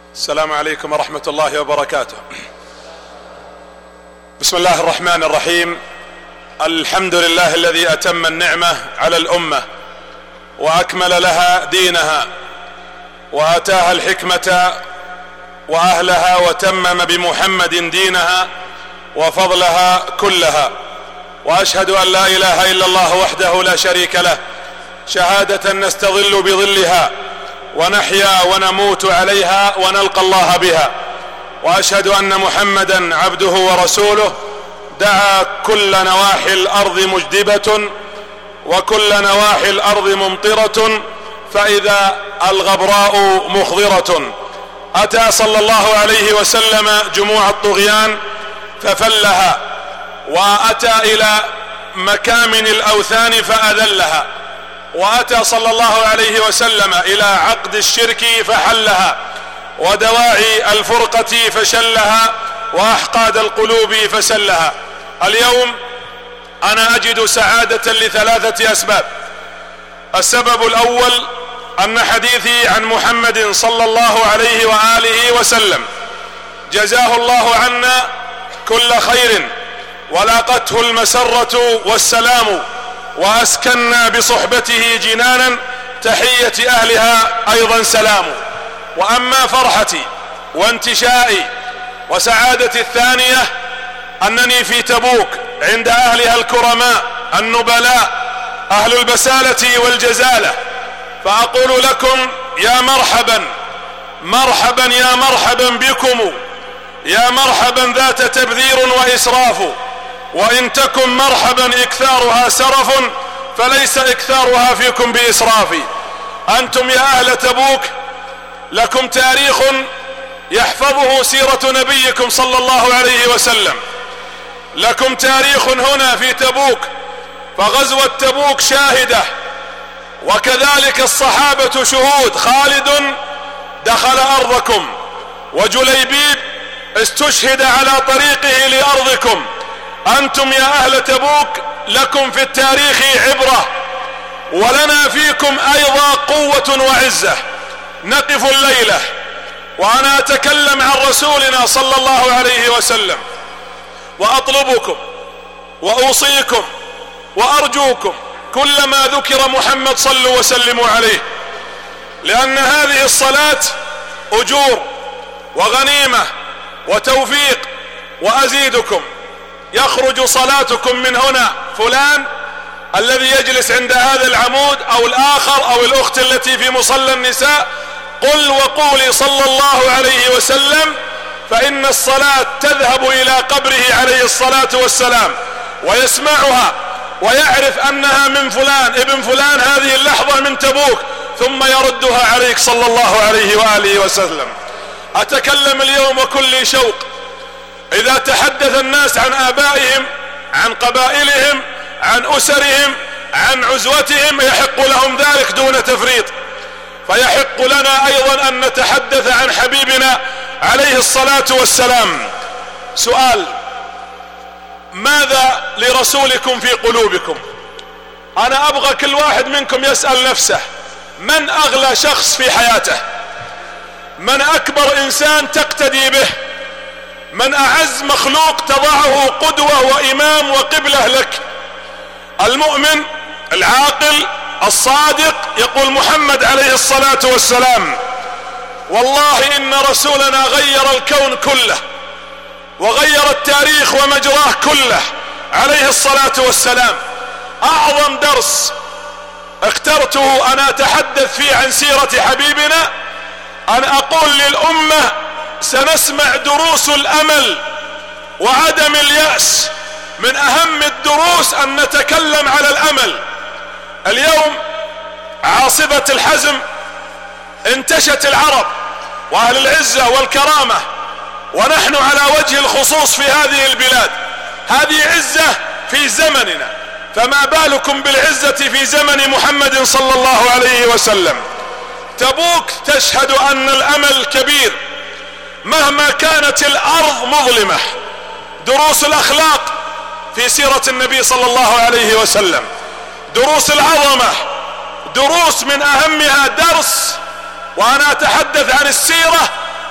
السلام عليكم ورحمة الله وبركاته. بسم الله الرحمن الرحيم. الحمد لله الذي أتم النعمة على الأمة وأكمل لها دينها وآتاها الحكمة وأهلها وتمم بمحمد دينها وفضلها كلها، وأشهد أن لا إله إلا الله وحده لا شريك له شهادة نستظل بظلها ونحيا ونموت عليها ونلقى الله بها، وأشهد أن محمدا عبده ورسوله دعا كل نواحي الأرض مجدبة وكل نواحي الأرض ممطرة، فإذا الغبراء مخضرة. أتى صلى الله عليه وسلم جموع الطغيان ففلها، وأتى إلى مكامن الأوثان فأذلها، وأتى صلى الله عليه وسلم إلى عقد الشرك فحلها، ودواعي الفرقة فشلها، وأحقاد القلوب فسلها. اليوم أنا أجد سعادة لثلاثة أسباب. السبب الأول أن حديثي عن محمد صلى الله عليه وآله وسلم جزاه الله عنا كل خير، ولاقته المسرة والسلام، وأسكننا بصحبته جنانا تحية أهلها أيضا سلام. وأما فرحتي وانتشائي وسعادتي الثانية أنني في تبوك عند أهلها الكرماء النبلاء أهل البسالة والجزالة، فأقول لكم يا مرحبا مرحبا يا مرحبا بكم، يا مرحبا ذات تبذير وإسراف، وإن تكن مرحبا إكثارها سرف فليس إكثارها فيكم بإسراف. أنتم يا أهل تبوك لكم تاريخ يحفظه سيرة نبيكم صلى الله عليه وسلم، لكم تاريخ هنا في تبوك، فغزوة تبوك شاهدة، وكذلك الصحابة شهود. خالد دخل أرضكم، وجليبيب استشهد على طريقه لأرضكم. أنتم يا أهل تبوك لكم في التاريخ عبرة، ولنا فيكم أيضا قوة وعزة. نقف الليلة وأنا أتكلم عن رسولنا صلى الله عليه وسلم، وأطلبكم وأوصيكم وأرجوكم كلما ذكر محمد صلوا وسلموا عليه، لأن هذه الصلاة أجور وغنيمة وتوفيق. وأزيدكم، يخرج صلاتكم من هنا فلان الذي يجلس عند هذا العمود أو الآخر أو الأخت التي في مصلى النساء، قل وقولي صلى الله عليه وسلم، فإن الصلاة تذهب إلى قبره عليه الصلاة والسلام ويسمعها ويعرف أنها من فلان ابن فلان هذه اللحظة من تبوك، ثم يردها عليك صلى الله عليه وآله وسلم. أتكلم اليوم وكل شوق. إذا تحدث الناس عن آبائهم، عن قبائلهم، عن أسرهم، عن عزوتهم، يحق لهم ذلك دون تفريط، فيحق لنا أيضا أن نتحدث عن حبيبنا عليه الصلاة والسلام. سؤال: ماذا لرسولكم في قلوبكم؟ أنا أبغى كل واحد منكم يسأل نفسه: من أغلى شخص في حياته؟ من أكبر إنسان تقتدي به؟ من أعز مخلوق تضعه قدوة وإمام وقبلة لك؟ المؤمن العاقل الصادق يقول محمد عليه الصلاة والسلام: والله إن رسولنا غير الكون كله وغير التاريخ ومجراه كله عليه الصلاة والسلام. أعظم درس اخترته أن أتحدث فيه عن سيرة حبيبنا أن أقول للأمة: سنسمع دروس الأمل وعدم اليأس. من أهم الدروس أن نتكلم على الأمل. اليوم عاصفة الحزم انتشت العرب وأهل العزة والكرامة، ونحن على وجه الخصوص في هذه البلاد. هذه عزة في زمننا، فما بالكم بالعزة في زمن محمد صلى الله عليه وسلم. تبوك تشهد أن الأمل كبير مهما كانت الأرض مظلمة. دروس الأخلاق في سيرة النبي صلى الله عليه وسلم، دروس العظمة، دروس من أهمها درس وأنا أتحدث عن السيرة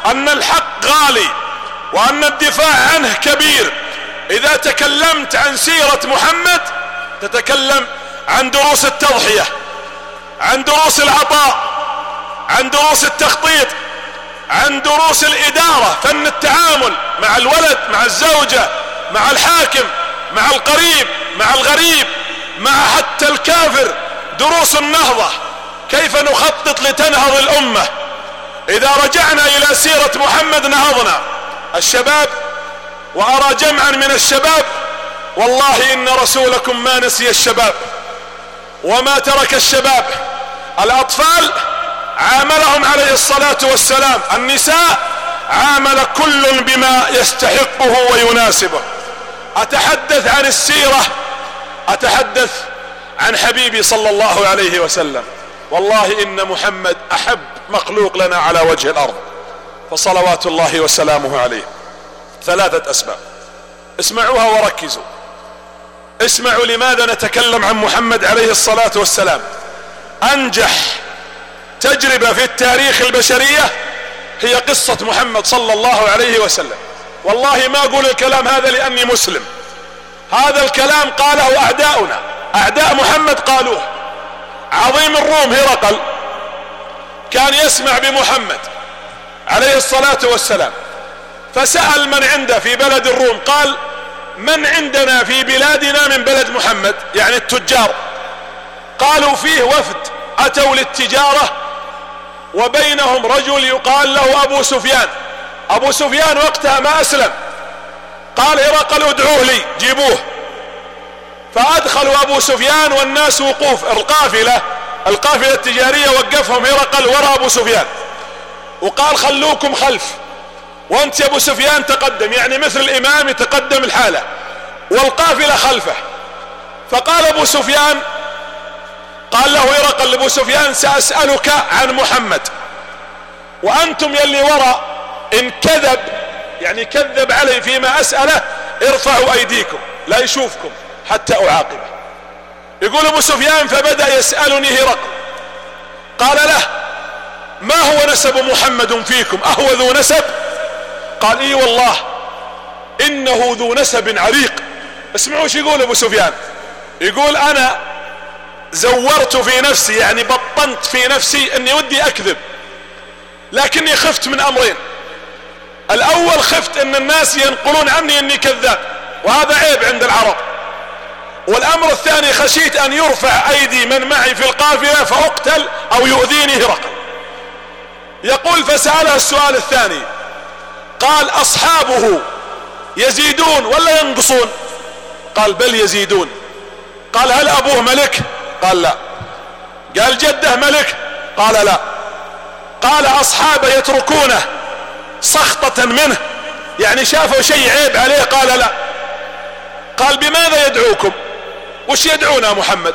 أن الحق غالي وأن الدفاع عنه كبير. إذا تكلمت عن سيرة محمد تتكلم عن دروس التضحية، عن دروس العطاء، عن دروس التخطيط، عن دروس الإدارة، فن التعامل مع الولد، مع الزوجة، مع الحاكم، مع القريب، مع الغريب، مع حتى الكافر. دروس النهضة، كيف نخطط لتنهض الأمة. إذا رجعنا إلى سيرة محمد نهضنا. الشباب، وأرى جمعا من الشباب والله إن رسولكم ما نسي الشباب وما ترك الشباب. الأطفال عاملهم عليه الصلاة والسلام، النساء عامل كل بما يستحقه ويناسبه. أتحدث عن السيرة، أتحدث عن حبيبي صلى الله عليه وسلم. والله إن محمد أحب مخلوق لنا على وجه الأرض، فصلوات الله وسلامه عليه. 3 أسباب اسمعوها وركزوا. اسمعوا لماذا نتكلم عن محمد عليه الصلاة والسلام. أنجح تجربة في التاريخ البشرية هي قصة محمد صلى الله عليه وسلم. والله ما أقول الكلام هذا لأني مسلم، هذا الكلام قاله أعداؤنا، أعداء محمد قالوه. عظيم الروم هرقل كان يسمع بمحمد عليه الصلاة والسلام، فسأل من عنده في بلد الروم، قال من عندنا في بلادنا من بلد محمد، يعني التجار. قالوا فيه وفد أتوا للتجارة وبينهم رجل يقال له أبو سفيان. أبو سفيان وقتها ما أسلم. قال هرقل ادعوه لي، جيبوه. فأدخلوا أبو سفيان والناس وقوف، القافلة التجارية وقفهم هرقل وراء أبو سفيان وقال خلوكم خلف، وانت يا أبو سفيان تقدم، يعني مثل الإمام يتقدم الحالة والقافلة خلفه. فقال أبو سفيان، قال له هرقل لأبو سفيان سأسألك عن محمد، وأنتم يلي وراء إن كذب، يعني كذب علي فيما أسأله، ارفعوا أيديكم لا يشوفكم حتى أعاقبه. يقول أبو سفيان فبدأ يسألني هرقل، قال له ما هو نسب محمد فيكم، أهو ذو نسب؟ قال إي والله إنه ذو نسب عريق. اسمعوا ايش يقول أبو سفيان. يقول أنا زورت في نفسي، يعني بطنت في نفسي أني ودي أكذب، لكني خفت من أمرين. الأول خفت أن الناس ينقلون عني أني كذاب، وهذا عيب عند العرب. والأمر الثاني خشيت أن يرفع أيدي من معي في القافلة فأقتل أو يؤذيني هرقل. يقول فسأله السؤال الثاني، قال أصحابه يزيدون ولا ينقصون؟ قال بل يزيدون. قال هل أبوه ملك؟ قال لا. قال جده ملك؟ قال لا. قال أصحابه يتركونه سخطة منه، يعني شافوا شيء عيب عليه؟ قال لا. قال بماذا يدعوكم؟ وش يدعونا محمد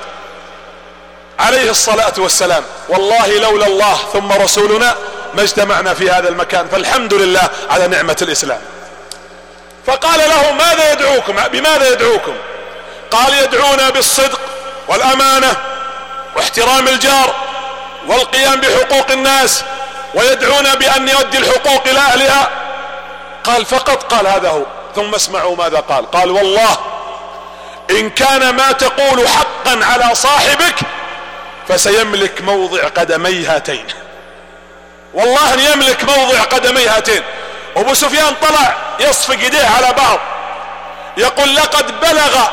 عليه الصلاة والسلام؟ والله لولا الله ثم رسولنا ما اجتمعنا في هذا المكان، فالحمد لله على نعمة الإسلام. فقال له ماذا يدعوكم، بماذا يدعوكم؟ قال يدعونا بالصدق والأمانة واحترام الجار والقيام بحقوق الناس، ويدعونا بأن يؤدي الحقوق إلى أهلها. قال فقط؟ قال هذا هو. ثم اسمعوا ماذا قال. قال والله إن كان ما تقول حقا على صاحبك فسيملك موضع قدمي هاتين. والله ان يملك موضع قدمي هاتين. أبو سفيان طلع يصفق يديه على بعض، يقول لقد بلغ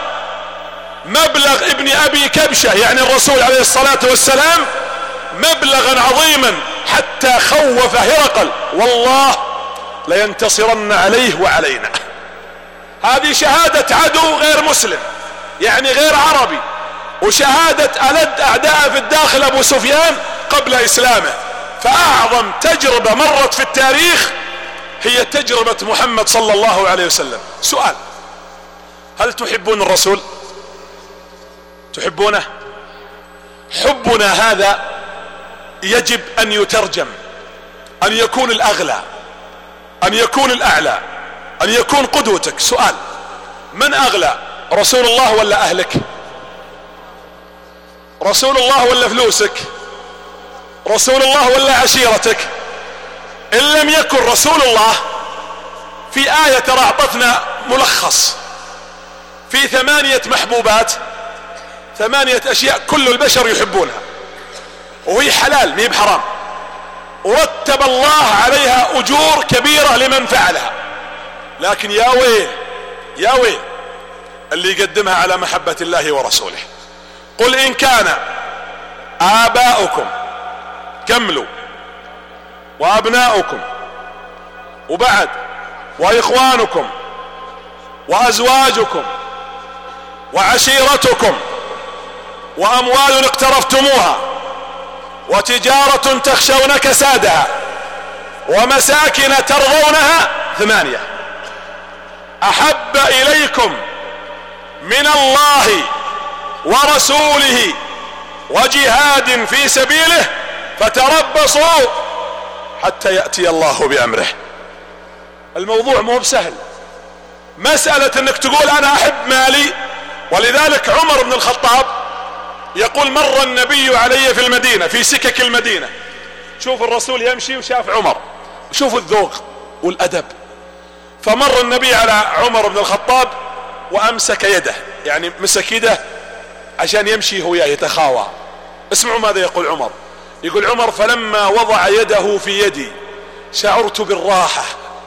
مبلغ ابن أبي كبشة، يعني الرسول عليه الصلاة والسلام، مبلغا عظيما حتى خوف هرقل والله لينتصرن عليه وعلينا. هذه شهادة عدو غير مسلم، يعني غير عربي، وشهادة ألد أعداء في الداخل أبو سفيان قبل إسلامه. فأعظم تجربة مرت في التاريخ هي تجربة محمد صلى الله عليه وسلم. سؤال، هل تحبون الرسول؟ تحبونه؟ حبنا هذا يجب أن يترجم، أن يكون الأغلى، أن يكون الأعلى، أن يكون قدوتك. سؤال، من أغلى، رسول الله ولا أهلك؟ رسول الله ولا فلوسك؟ رسول الله ولا عشيرتك؟ إن لم يكن رسول الله، في آية ترى أعطتنا ملخص في 8 محبوبات، 8 أشياء كل البشر يحبونها وهي حلال مي بحرام، ورتب الله عليها أجور كبيرة لمن فعلها. لكن يا ويل يا ويل اللي يقدمها على محبة الله ورسوله. قل إن كان آباؤكم، كملوا، وأبناؤكم، وبعد وإخوانكم وأزواجكم وعشيرتكم وأموال اقترفتموها وتجارة تخشون كسادها ومساكن ترضونها 8 أحب إليكم من الله ورسوله وجهاد في سبيله فتربصوا حتى يأتي الله بأمره. الموضوع مو بسهل، مسألة انك تقول انا احب مالي. ولذلك عمر بن الخطاب يقول مر النبي علي في المدينة، في سكك المدينة، شوف الرسول يمشي وشاف عمر، شوف الذوق والأدب. فمر النبي على عمر بن الخطاب وأمسك يده، يعني مسك يده عشان يمشي هو يتخاوى. اسمعوا ماذا يقول عمر. يقول عمر فلما وضع يده في يدي شعرت بالراحة.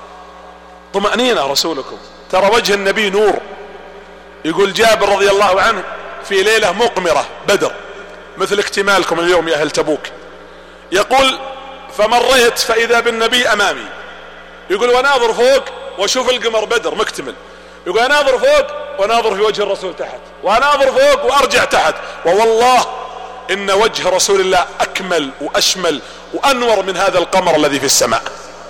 طمأنينة رسولكم، ترى وجه النبي نور. يقول جابر رضي الله عنه في ليلة مقمرة بدر مثل اكتمالكم اليوم يا أهل تبوك، يقول فمريت فإذا بالنبي أمامي، يقول وناظر فوق وشوف القمر بدر مكتمل، يقول اناظر فوق وناظر في وجه الرسول تحت، واناظر فوق وارجع تحت، ووالله ان وجه رسول الله اكمل واشمل وانور من هذا القمر الذي في السماء.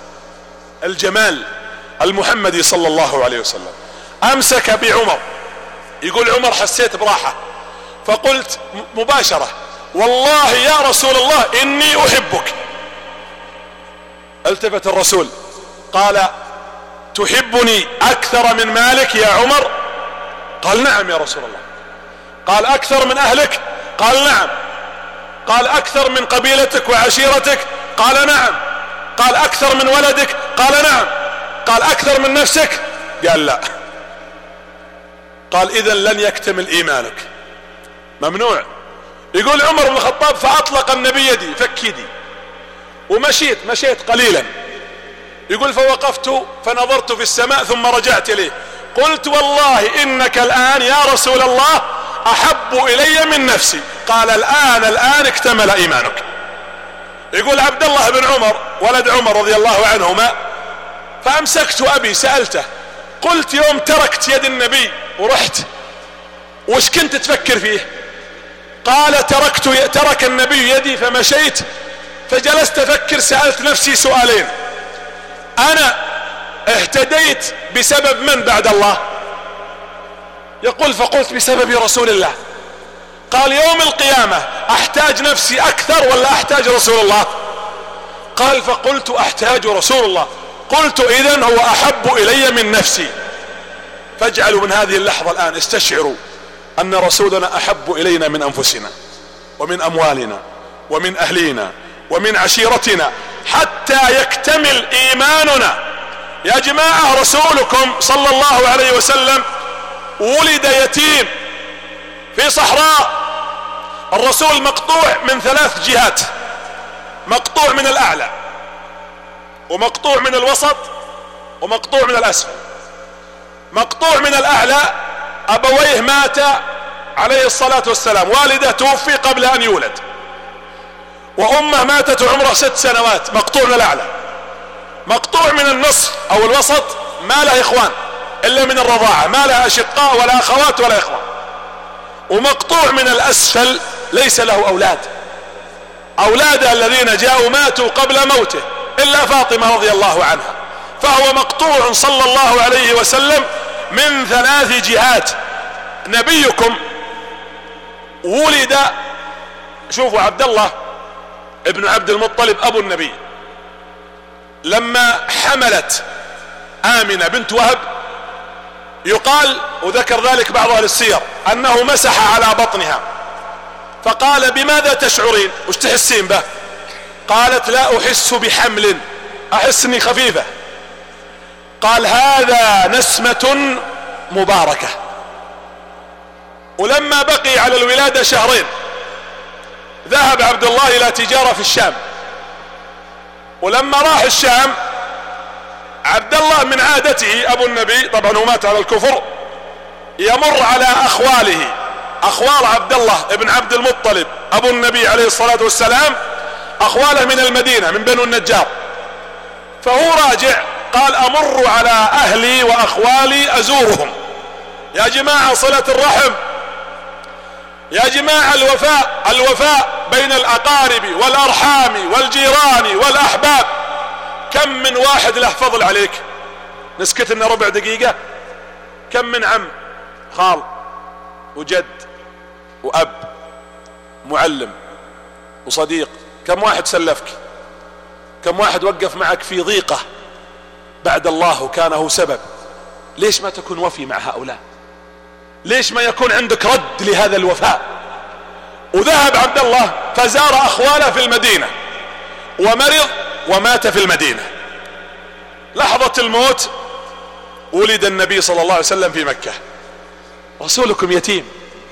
الجمال المحمدي صلى الله عليه وسلم. امسك بعمر، يقول عمر حسيت براحة فقلت مباشرة والله يا رسول الله اني احبك. التفت الرسول قال تحبني اكثر من مالك يا عمر؟ قال نعم يا رسول الله. قال اكثر من اهلك؟ قال نعم. قال اكثر من قبيلتك وعشيرتك؟ قال نعم. قال اكثر من ولدك؟ قال نعم. قال اكثر من نفسك؟ قال لا. قال اذا لن يكتمل ايمانك، ممنوع. يقول عمر بن الخطاب فاطلق النبي يدي، فك يدي، ومشيت قليلا. يقول فوقفت فنظرت في السماء ثم رجعت اليه قلت والله انك الان يا رسول الله احب الي من نفسي. قال الان اكتمل ايمانك. يقول عبد الله بن عمر ولد عمر رضي الله عنهما فامسكت ابي سألته قلت يوم تركت يد النبي ورحت وش كنت تفكر فيه؟ قال ترك النبي يدي فمشيت فجلست افكر، سألت نفسي سؤالين: انا اهتديت بسبب من بعد الله؟ يقول فقلت بسبب رسول الله. قال يوم القيامة احتاج نفسي اكثر ولا احتاج رسول الله؟ قال فقلت احتاج رسول الله. قلت اذن هو احب الي من نفسي. فاجعلوا من هذه اللحظة الان استشعروا ان رسولنا احب الينا من انفسنا ومن اموالنا ومن اهلينا ومن عشيرتنا حتى يكتمل ايماننا. يا جماعة رسولكم صلى الله عليه وسلم ولد يتيم في صحراء. الرسول مقطوع من 3 جهات: مقطوع من الاعلى ومقطوع من الوسط ومقطوع من الاسفل. مقطوع من الاعلى ابويه مات عليه الصلاة والسلام، والده توفي قبل ان يولد، وامه ماتت وعمره 6 سنوات. مقطوع من الاعلى. مقطوع من النصف او الوسط ما له اخوان الا من الرضاعة، ما له اشقاء ولا اخوات ولا اخوان. ومقطوع من الاسفل ليس له اولاد، اولاده الذين جاءوا ماتوا قبل موته الا فاطمة رضي الله عنها. فهو مقطوع صلى الله عليه وسلم من 3 جهات. نبيكم ولد، شوفوا عبد الله ابن عبد المطلب ابو النبي لما حملت آمنة بنت وهب، يقال وذكر ذلك بعض اهل السير انه مسح على بطنها فقال بماذا تشعرين؟ وش تحسين به؟ قالت لا احس بحمل احس اني خفيفة. قال هذا نسمة مباركة. ولما بقي على الولادة شهرين ذهب عبد الله الى تجارة في الشام. ولما راح الشام عبد الله من عادته، ابو النبي طبعا هو مات على الكفر، يمر على اخواله، اخوال عبد الله ابن عبد المطلب ابو النبي عليه الصلاة والسلام، اخواله من المدينة من بنو النجار. فهو راجع قال امر على اهلي واخوالي ازورهم. يا جماعة صلة الرحم، يا جماعة الوفاء بين الاقارب والارحام والجيران والاحباب. كم من واحد له فضل عليك، نسكت لنا ربع دقيقة. كم من عم، خال، وجد، واب، معلم، وصديق. كم واحد سلفك، كم واحد وقف معك في ضيقة بعد الله وكان هو سبب. ليش ما تكون وفي مع هؤلاء؟ ليش ما يكون عندك رد لهذا الوفاء؟ وذهب عبد الله فزار اخواله في المدينة ومرض ومات في المدينة. لحظة الموت ولد النبي صلى الله عليه وسلم في مكة. رسولكم يتيم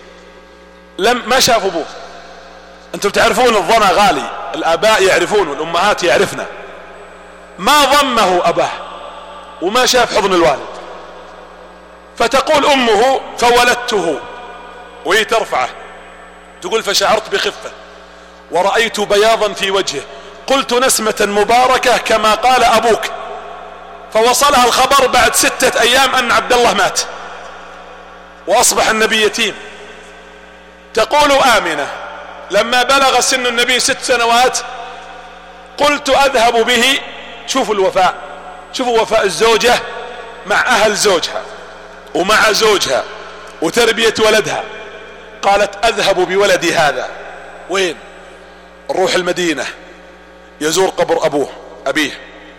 ما شاف ابوه. انتم تعرفون الظنا غالي، الاباء يعرفون والامهات يعرفنا. ما ضمه اباه وما شاف حضن الوالد. فتقول امه فولدته وهي ترفعه، تقول فشعرت بخفة ورأيت بياضا في وجهه، قلت نسمة مباركة كما قال ابوك. فوصلها الخبر بعد 6 ايام ان عبد الله مات واصبح النبي يتيم. تقول آمنة لما بلغ سن النبي 6 سنوات قلت اذهب به. شوفوا الوفاء، شوفوا وفاء الزوجة مع اهل زوجها ومع زوجها وتربية ولدها. قالت اذهب بولدي هذا. وين؟ نروح المدينة يزور قبر ابيه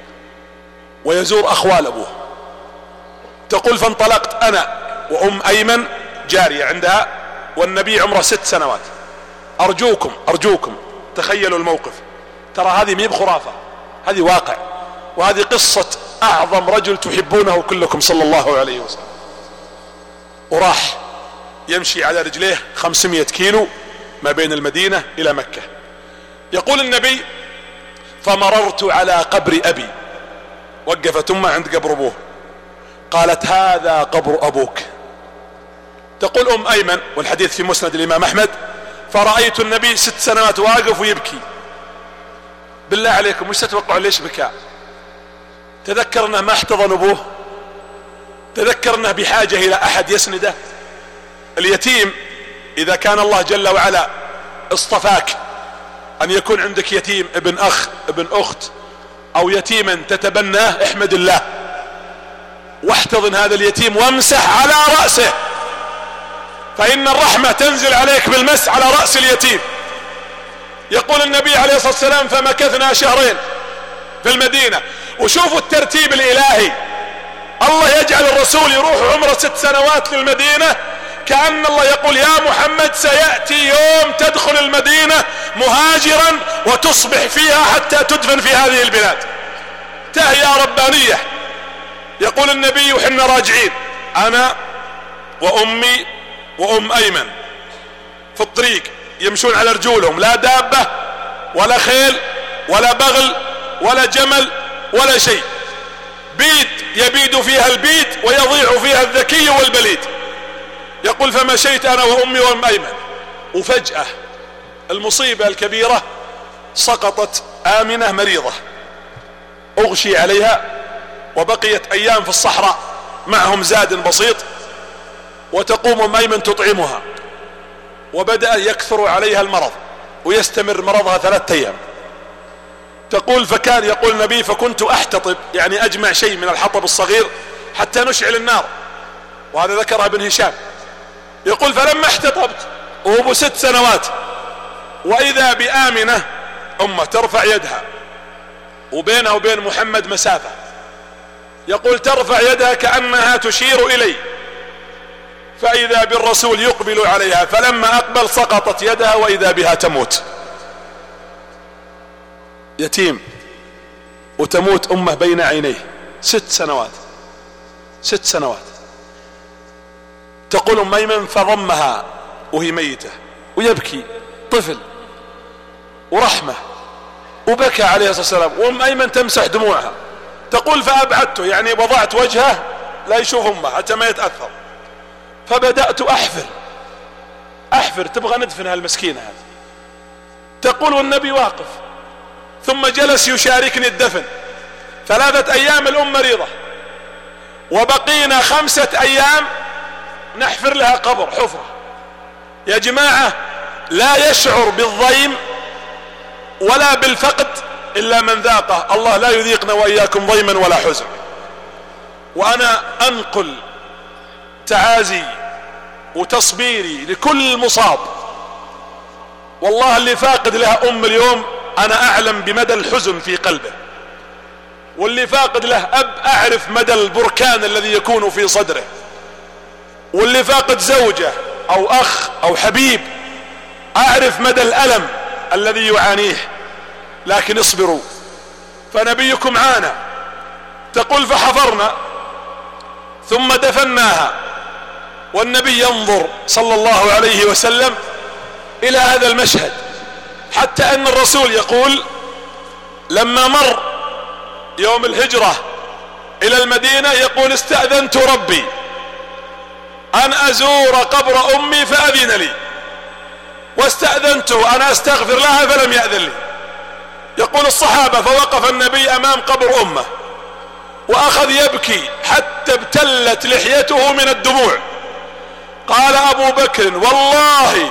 ويزور اخوال ابوه. تقول فانطلقت انا وام ايمن جارية عندها والنبي عمره 6 سنوات. ارجوكم تخيلوا الموقف. ترى هذه مي بخرافة، هذه واقع، وهذه قصة اعظم رجل تحبونه كلكم صلى الله عليه وسلم. وراح يمشي على رجليه 500 كيلو ما بين المدينة الى مكة. يقول النبي فمررت على قبر ابي. وقفت امه عند قبر ابوه قالت هذا قبر ابوك. تقول ام ايمن والحديث في مسند الامام احمد فرأيت النبي 6 سنوات واقف ويبكي. بالله عليكم وش تتوقعوا ليش بكى؟ تذكر انه ما احتضن ابوه، تذكر انه بحاجة الى احد يسنده. اليتيم اذا كان الله جل وعلا اصطفاك ان يكون عندك يتيم ابن اخ ابن اخت او يتيما تتبناه، احمد الله واحتضن هذا اليتيم وامسح على رأسه، فإن الرحمة تنزل عليك بالمس على رأس اليتيم. يقول النبي عليه الصلاة والسلام فمكثنا 2 شهرين في المدينة. وشوفوا الترتيب الإلهي، الله يجعل الرسول يروح عمره 6 سنوات للمدينة كأن الله يقول يا محمد سيأتي يوم تدخل المدينة مهاجرا وتصبح فيها حتى تدفن في هذه البلاد. تهيئة ربانية. يقول النبي وحنا راجعين انا وامي وام ايمن في الطريق يمشون على رجولهم، لا دابة ولا خيل ولا بغل ولا جمل ولا شيء، بيد يبيد فيها البيد ويضيع فيها الذكي والبليد. يقول فمشيت انا وامي وام ايمن وفجأة المصيبة الكبيرة سقطت آمنة مريضة اغشي عليها وبقيت ايام في الصحراء معهم زاد بسيط، وتقوم ام ايمن تطعمها وبدأ يكثر عليها المرض ويستمر مرضها 3 ايام. تقول فكان يقول النبي فكنت احتطب يعني اجمع شيء من الحطب الصغير حتى نشعل النار، وهذا ذكرها ابن هشام. يقول فلما احتطبت وهو 6 سنوات واذا بآمنة امه ترفع يدها وبينها وبين محمد مسافة، يقول ترفع يدها كأنها تشير الي، فاذا بالرسول يقبل عليها، فلما اقبل سقطت يدها واذا بها تموت. يتيم وتموت أمه بين عينيه 6 سنوات. تقول أم أيمن فضمها وهي ميتة ويبكي طفل ورحمة، وبكى عليه الصلاة والسلام، وأم أيمن تمسح دموعها. تقول فأبعدته، يعني وضعت وجهه لا يشوف أمه حتى ما يتأثر، فبدأت أحفر تبغى ندفنها المسكينة هذه. تقول والنبي واقف، ثم جلس يشاركني الدفن 3 أيام. الأم مريضة وبقينا 5 أيام نحفر لها قبر حفرة. يا جماعة لا يشعر بالضيم ولا بالفقد إلا من ذاقه. الله لا يذيقنا وإياكم ضيما ولا حزن. وأنا أنقل تعازي وتصبيري لكل مصاب، والله اللي فاقد لها أم اليوم أنا أعلم بمدى الحزن في قلبه، واللي فاقد له أب أعرف مدى البركان الذي يكون في صدره، واللي فاقد زوجة أو أخ أو حبيب أعرف مدى الألم الذي يعانيه. لكن اصبروا، فنبيكم عانى. تقول فحفرنا ثم دفناها، والنبي ينظر صلى الله عليه وسلم إلى هذا المشهد، حتى أن الرسول يقول لما مر يوم الهجرة إلى المدينة يقول استأذنت ربي أن أزور قبر أمي فأذن لي، واستأذنته أن أستغفر لها فلم يأذن لي. يقول الصحابة فوقف النبي أمام قبر أمه وأخذ يبكي حتى ابتلت لحيته من الدموع. قال أبو بكر والله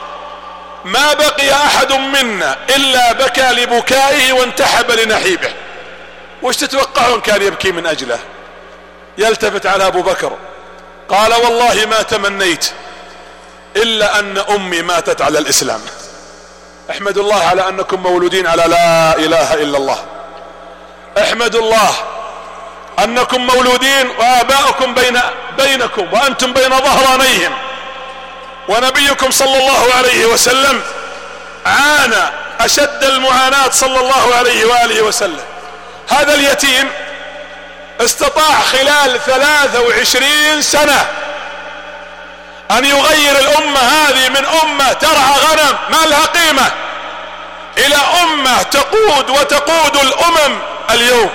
ما بقي أحد منا إلا بكى لبكائه وانتحب لنحيبه. وش تتوقعون كان يبكي من أجله؟ يلتفت على أبو بكر قال والله ما تمنيت إلا أن أمي ماتت على الإسلام. احمدوا الله على أنكم مولودين على لا إله إلا الله. احمدوا الله أنكم مولودين وآباؤكم بينكم وأنتم بين ظهرانيهم، ونبيكم صلى الله عليه وسلم عانى أشد المعاناة صلى الله عليه وآله وسلم. هذا اليتيم استطاع خلال 23 سنة أن يغير الأمة هذه من أمة ترعى غنم ما لها قيمة إلى أمة تقود وتقود الأمم اليوم.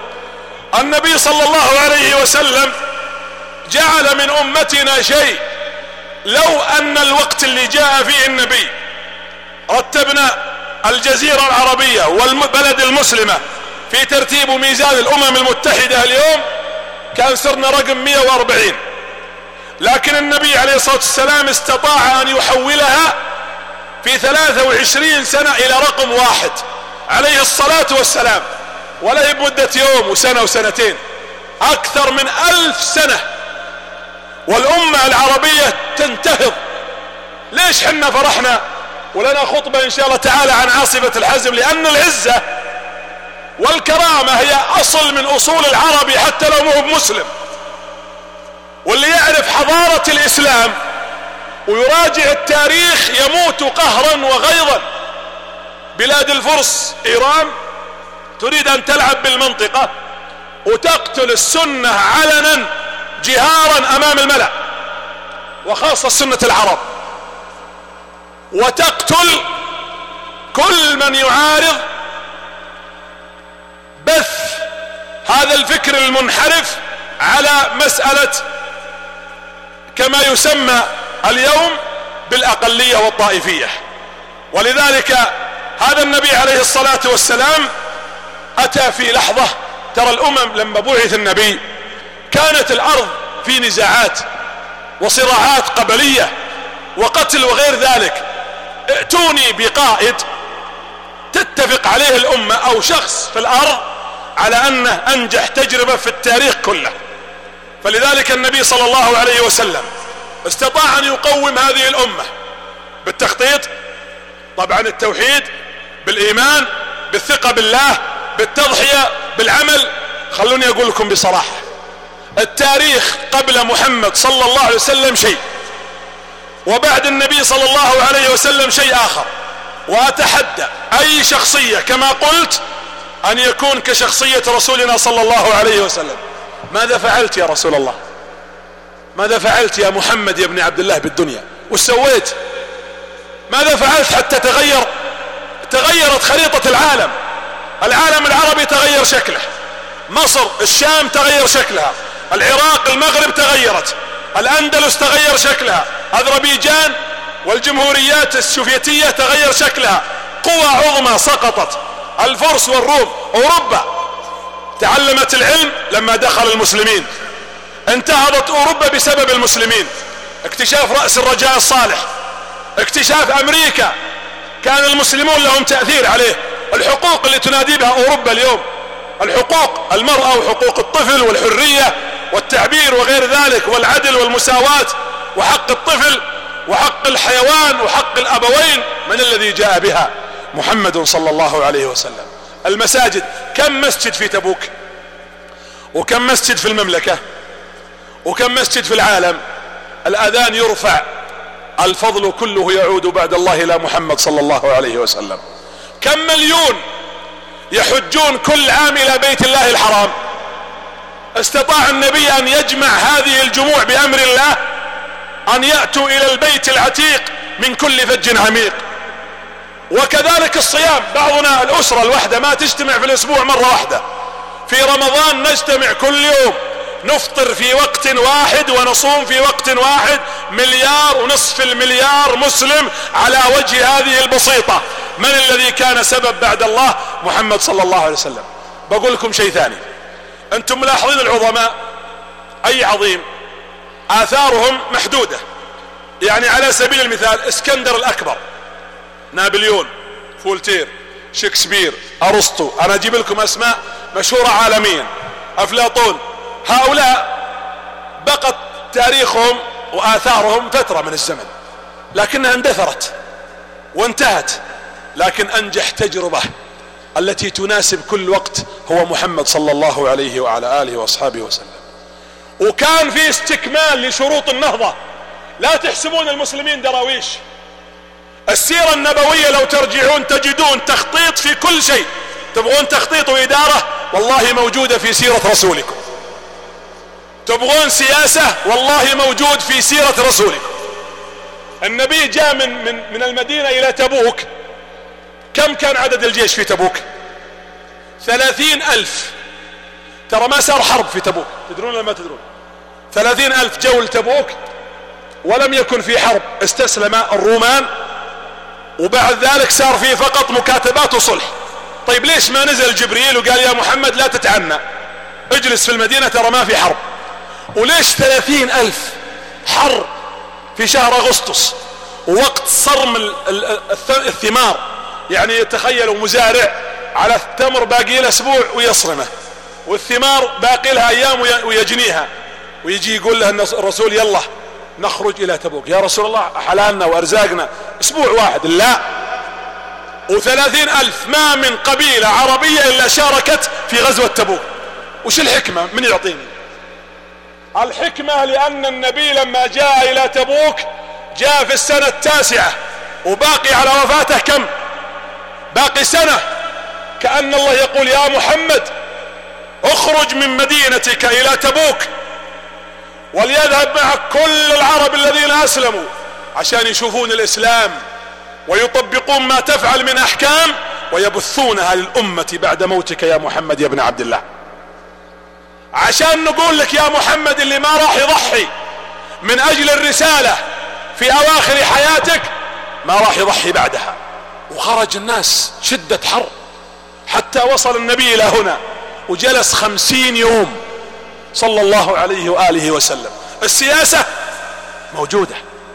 النبي صلى الله عليه وسلم جعل من أمتنا شيء، لو أن الوقت اللي جاء فيه النبي رتبنا الجزيرة العربية والبلد المسلمة في ترتيب ميزان الأمم المتحدة اليوم كان صرنا رقم 140، لكن النبي عليه الصلاة والسلام استطاع أن يحولها في 23 سنة إلى رقم 1 عليه الصلاة والسلام، ولا بمدة يوم وسنة وسنتين، أكثر من 1000 سنة والأمة العربية تنتهض. ليش حنا فرحنا؟ ولنا خطبة إن شاء الله تعالى عن عاصفة الحزم، لأن العزة والكرامة هي أصل من أصول العربي حتى لو مو مسلم. واللي يعرف حضارة الإسلام ويراجع التاريخ يموت قهرا وغيظا. بلاد الفرس إيران تريد أن تلعب بالمنطقة وتقتل السنة علنا جهارا أمام الملأ، وخاصة سنة العرب، وتقتل كل من يعارض بث هذا الفكر المنحرف على مسألة كما يسمى اليوم بالأقلية والطائفية. ولذلك هذا النبي عليه الصلاة والسلام أتى في لحظة. ترى الأمم لما بعث النبي كانت الأرض في نزاعات وصراعات قبلية وقتل وغير ذلك. ائتوني بقائد تتفق عليه الأمة أو شخص في الأرض على أنه أنجح تجربة في التاريخ كله. فلذلك النبي صلى الله عليه وسلم استطاع أن يقوم هذه الأمة بالتخطيط، طبعا التوحيد، بالإيمان، بالثقة بالله، بالتضحية، بالعمل. خلوني أقول لكم بصراحة، التاريخ قبل محمد صلى الله عليه وسلم شيء، وبعد النبي صلى الله عليه وسلم شيء آخر. وأتحدى أي شخصية كما قلت ان يكون كشخصية رسولنا صلى الله عليه وسلم. ماذا فعلت يا رسول الله؟ ماذا فعلت يا محمد يا ابن عبد الله بالدنيا؟ وش سويت؟ ماذا فعلت حتى تغيرت خريطة العالم؟ العالم العربي تغير شكله، مصر الشام تغير شكلها، العراق المغرب تغيرت، الأندلس تغير شكلها، أذربيجان والجمهوريات السوفيتية تغير شكلها، قوى عظمى سقطت، الفرس والروم. أوروبا تعلمت العلم لما دخل المسلمين، انتهضت أوروبا بسبب المسلمين، اكتشاف رأس الرجاء الصالح، اكتشاف أمريكا، كان المسلمون لهم تأثير عليه. الحقوق اللي تنادي بها أوروبا اليوم، الحقوق المرأة وحقوق الطفل والحرية والتعبير وغير ذلك والعدل والمساواة وحق الطفل وحق الحيوان وحق الأبوين، من الذي جاء بها؟ محمد صلى الله عليه وسلم. المساجد، كم مسجد في تبوك؟ وكم مسجد في المملكة؟ وكم مسجد في العالم؟ الأذان يرفع، الفضل كله يعود بعد الله إلى محمد صلى الله عليه وسلم. كم مليون يحجون كل عام إلى بيت الله الحرام؟ استطاع النبي أن يجمع هذه الجموع بأمر الله، أن يأتوا إلى البيت العتيق من كل فج عميق. وكذلك الصيام، بعضنا الأسرة الواحدة ما تجتمع في الأسبوع مرة واحدة، في رمضان نجتمع كل يوم، نفطر في وقت واحد ونصوم في وقت واحد. 1.5 مليار مسلم على وجه هذه البسيطة. من الذي كان سبب بعد الله؟ محمد صلى الله عليه وسلم. بقول لكم شيء ثاني، انتم ملاحظين العظماء، اي عظيم آثارهم محدودة. يعني على سبيل المثال اسكندر الأكبر، نابليون، فولتير، شكسبير، أرسطو، أنا أجيب لكم أسماء مشهورة عالميا، أفلاطون، هؤلاء بقت تاريخهم وآثارهم فترة من الزمن لكنها اندثرت وانتهت. لكن أنجح تجربة التي تناسب كل وقت هو محمد صلى الله عليه وعلى آله وأصحابه وسلم. وكان في استكمال لشروط النهضة. لا تحسبون المسلمين دراويش. السيرة النبوية لو ترجعون تجدون تخطيط في كل شيء. تبغون تخطيط وإدارة؟ والله موجودة في سيرة رسولكم. تبغون سياسة؟ والله موجود في سيرة رسولكم. النبي جاء من المدينة إلى تبوك، كم كان عدد الجيش في تبوك؟ 30,000. ترى ما صار حرب في تبوك، تدرون ولا ما تدرون؟ 30,000 جو لتبوك ولم يكن في حرب، استسلم الرومان، وبعد ذلك صار فيه فقط مكاتبات وصلح. طيب ليش ما نزل جبريل وقال يا محمد لا تتعنى، اجلس في المدينة ترى ما في حرب؟ وليش 30,000 حر في شهر أغسطس ووقت صرم الثمار؟ يعني تخيلوا مزارع على التمر باقي له أسبوع ويصرمه، والثمار باقي لها أيام ويجنيها، ويجي يقول له الرسول يلا نخرج إلى تبوك. يا رسول الله حلالنا وأرزاقنا أسبوع واحد. لا، و30,000 ما من قبيلة عربية إلا شاركت في غزوة تبوك. وش الحكمة؟ من يعطيني الحكمة؟ لأن النبي لما جاء إلى تبوك جاء في السنة 9 وباقي على وفاته كم؟ باقي سنة. كأن الله يقول يا محمد اخرج من مدينتك إلى تبوك وليذهب معك كل العرب الذين أسلموا عشان يشوفون الإسلام ويطبقون ما تفعل من أحكام ويبثونها للأمة بعد موتك يا محمد يا ابن عبد الله. عشان نقول لك يا محمد اللي ما راح يضحي من أجل الرسالة في أواخر حياتك ما راح يضحي بعدها. وخرج الناس شدة حر حتى وصل النبي إلى هنا وجلس 50 يوم صلى الله عليه وآله وسلم. السياسة موجودة،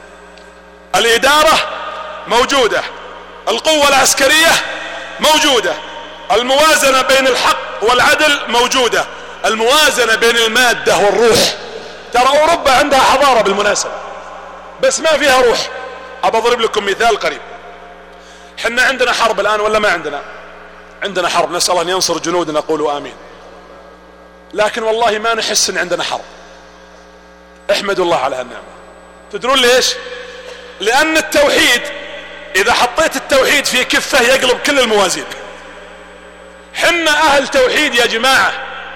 الإدارة موجودة، القوة العسكرية موجودة، الموازنة بين الحق والعدل موجودة، الموازنة بين المادة والروح. ترى أوروبا عندها حضارة بالمناسبة بس ما فيها روح. أبى أضرب لكم مثال قريب. حنا عندنا حرب الآن ولا ما عندنا؟ عندنا حرب، نسأل الله أن ينصر جنودنا، قولوا آمين. لكن والله ما نحس أن عندنا حرب. احمدوا الله على هالنعمة. تدرون ليش؟ لأن التوحيد إذا حطيت التوحيد في كفة يقلب كل الموازين. حنا اهل توحيد يا جماعة.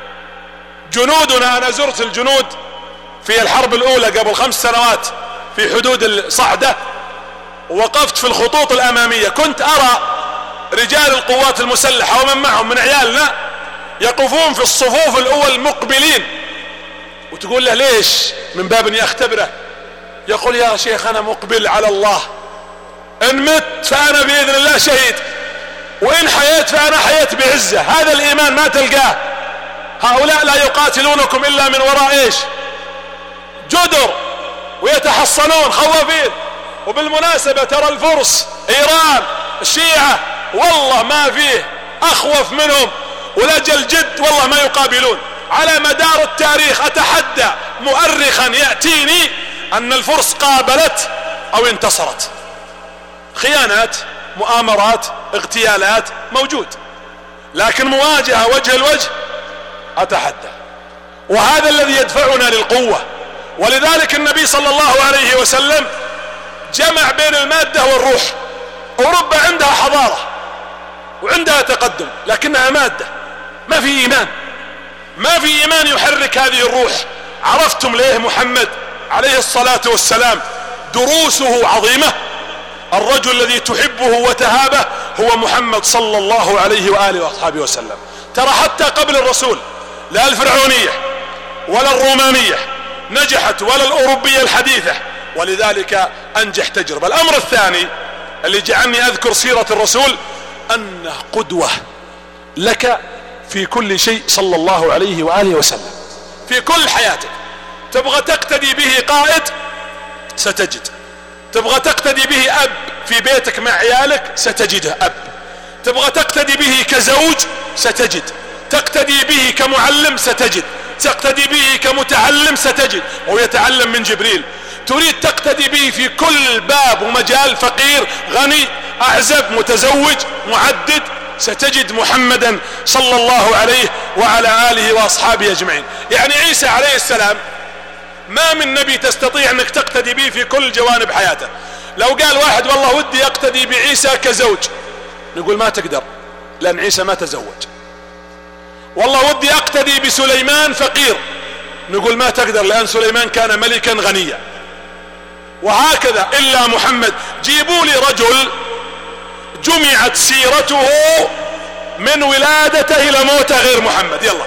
جنودنا، انا زرت الجنود في الحرب الاولى قبل 5 سنوات في حدود الصعدة، ووقفت في الخطوط الامامية، كنت ارى رجال القوات المسلحة ومن معهم من عيالنا يقفون في الصفوف الاول مقبلين، وتقول له ليش؟ من باب اني اختبره. يقول يا شيخ انا مقبل على الله، ان مت فانا باذن الله شهيد، وان حييت فانا حييت بعزة. هذا الايمان ما تلقاه. هؤلاء لا يقاتلونكم الا من وراء ايش؟ جدر، ويتحصنون خوافين. وبالمناسبة ترى الفرس، ايران، الشيعة، والله ما فيه اخوف منهم، ولجل جد والله ما يقابلون. على مدار التاريخ اتحدى مؤرخا يأتيني ان الفرس قابلت او انتصرت. خيانات، مؤامرات، اغتيالات موجود، لكن مواجهة وجه الوجه اتحدى. وهذا الذي يدفعنا للقوة. ولذلك النبي صلى الله عليه وسلم جمع بين المادة والروح. اوروبا عندها حضارة وعندها تقدم، لكنها مادة، ما في ايمان، ما في ايمان يحرك هذه الروح. عرفتم ليه محمد عليه الصلاة والسلام دروسه عظيمة؟ الرجل الذي تحبه وتهابه هو محمد صلى الله عليه وآله وأصحابه وسلم. ترى حتى قبل الرسول لا الفرعونية ولا الرومانية نجحت، ولا الأوروبية الحديثة، ولذلك أنجح تجربة. الأمر الثاني اللي جعلني أذكر سيرة الرسول أنه قدوة لك في كل شيء صلى الله عليه وآله وسلم، في كل حياتك. تبغى تقتدي به قائد ستجد، تبغى تقتدي به أب في بيتك مع عيالك ستجده أب، تبغى تقتدي به كزوج ستجد، تقتدي به كمعلم ستجد، تقتدي به كمتعلم ستجد، وهو يتعلم من جبريل. تريد تقتدي به في كل باب ومجال، فقير، غني، أعزب، متزوج، معدد، ستجد محمدا صلى الله عليه وعلى آله وأصحابه أجمعين. يعني عيسى عليه السلام ما من نبي تستطيع أنك تقتدي به في كل جوانب حياته. لو قال واحد والله ودي أقتدي بعيسى كزوج، نقول ما تقدر، لأن عيسى ما تزوج. والله ودي أقتدي بسليمان فقير، نقول ما تقدر، لأن سليمان كان ملكا غنيا. وهكذا إلا محمد. جيبوا لي رجل جمعت سيرته من ولادته إلى موته غير محمد، يلا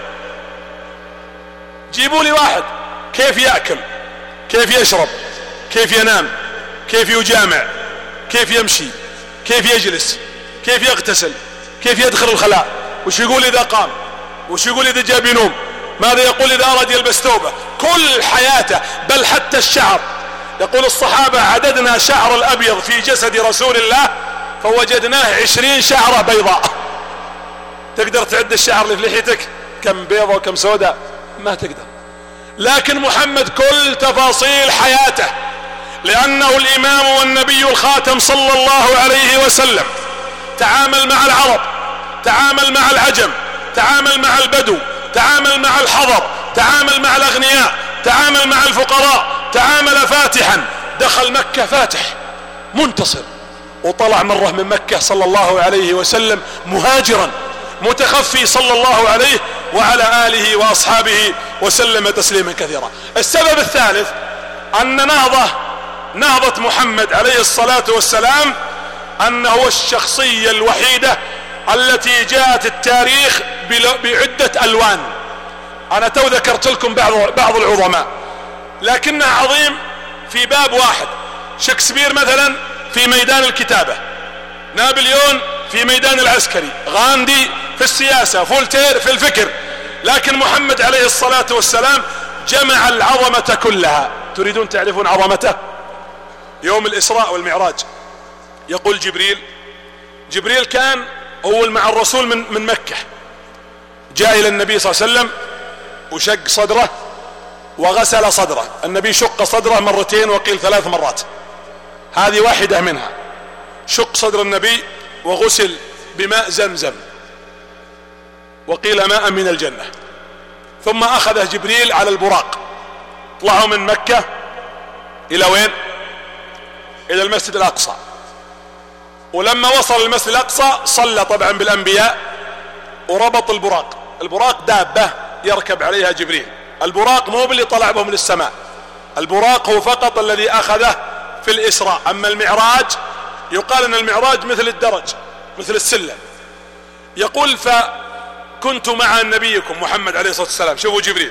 جيبوا لي واحد كيف يأكل، كيف يشرب، كيف ينام، كيف يجامع، كيف يمشي، كيف يجلس، كيف يغتسل، كيف يدخل الخلاء، وش يقول إذا قام، وش يقول إذا جاء بنوم، ماذا يقول إذا أراد يلبس ثوبه، كل حياته. بل حتى الشعر، يقول الصحابة عددنا شعر الأبيض في جسد رسول الله فوجدناه 20 شعرة بيضاء. تقدر تعد الشعر اللي في لحيتك كم بيضة وكم سوداء؟ ما تقدر. لكن محمد كل تفاصيل حياته، لأنه الإمام والنبي الخاتم صلى الله عليه وسلم. تعامل مع العرب، تعامل مع العجم، تعامل مع البدو، تعامل مع الحضر، تعامل مع الأغنياء، تعامل مع الفقراء، تعامل فاتحا. دخل مكة فاتح منتصر، وطلع مرة من مكة صلى الله عليه وسلم مهاجرا متخفي صلى الله عليه وعلى آله وأصحابه وسلم تسليما كثيرا. السبب الثالث أن نهضة محمد عليه الصلاة والسلام أنه هو الشخصية الوحيدة التي جاءت التاريخ بعدة ألوان. أنا تو ذكرت لكم بعض العظماء، لكنه عظيم في باب واحد. شكسبير مثلا في ميدان الكتابة، نابليون في ميدان العسكري، غاندي في السياسة، فولتير في الفكر. لكن محمد عليه الصلاة والسلام جمع العظمة كلها. تريدون تعرفون عظمته؟ يوم الإسراء والمعراج يقول جبريل كان أول مع الرسول من مكة، جاء إلى النبي صلى الله عليه وسلم وشق صدره وغسل صدره. النبي شق صدره مرتين وقيل 3 مرات، هذه واحدة منها. شق صدر النبي وغسل بماء زمزم وقيل ماء من الجنة. ثم أخذه جبريل على البراق، طلعوا من مكة إلى وين؟ إلى المسجد الأقصى. ولما وصل المسجد الأقصى صلى طبعا بالأنبياء وربط البراق. البراق دابة يركب عليها جبريل، البراق مو باللي طلع به من السماء، البراق هو فقط الذي اخذه في الاسراء. اما المعراج يقال ان المعراج مثل الدرج، مثل السلم. يقول فكنت مع نبيكم محمد عليه الصلاة والسلام، شوفوا جبريل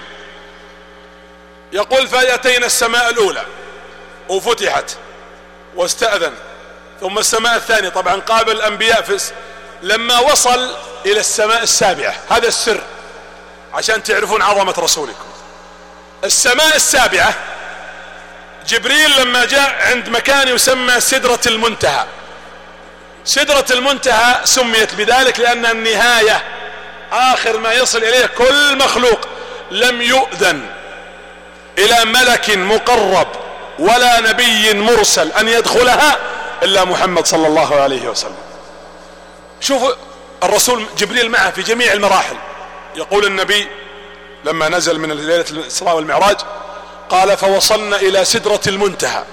يقول فأتينا السماء الأولى وفتحت واستأذن، ثم السماء الثانية طبعا قابل الأنبياء لما وصل إلى السماء السابعة. هذا السر عشان تعرفون عظمة رسولكم. السماء السابعة جبريل لما جاء عند مكان يسمى سدرة المنتهى. سدرة المنتهى سميت بذلك لأن النهاية آخر ما يصل إليه كل مخلوق. لم يؤذن إلى ملك مقرب ولا نبي مرسل أن يدخلها إلا محمد صلى الله عليه وسلم. شوفوا الرسول جبريل معه في جميع المراحل. يقول النبي لما نزل من ليلة الإسراء والمعراج قال فوصلنا إلى سدرة المنتهى،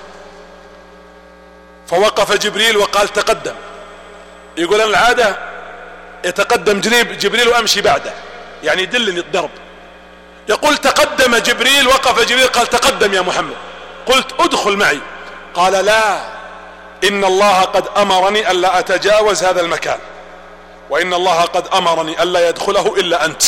فوقف جبريل وقال تقدم. يقول أنا العادة يتقدم جبريل وأمشي بعده، يعني يدلني الدرب. يقول تقدم جبريل، وقف جبريل قال تقدم يا محمد. قلت ادخل معي، قال لا، إن الله قد أمرني ألا أتجاوز هذا المكان، وإن الله قد أمرني ألا يدخله إلا أنت.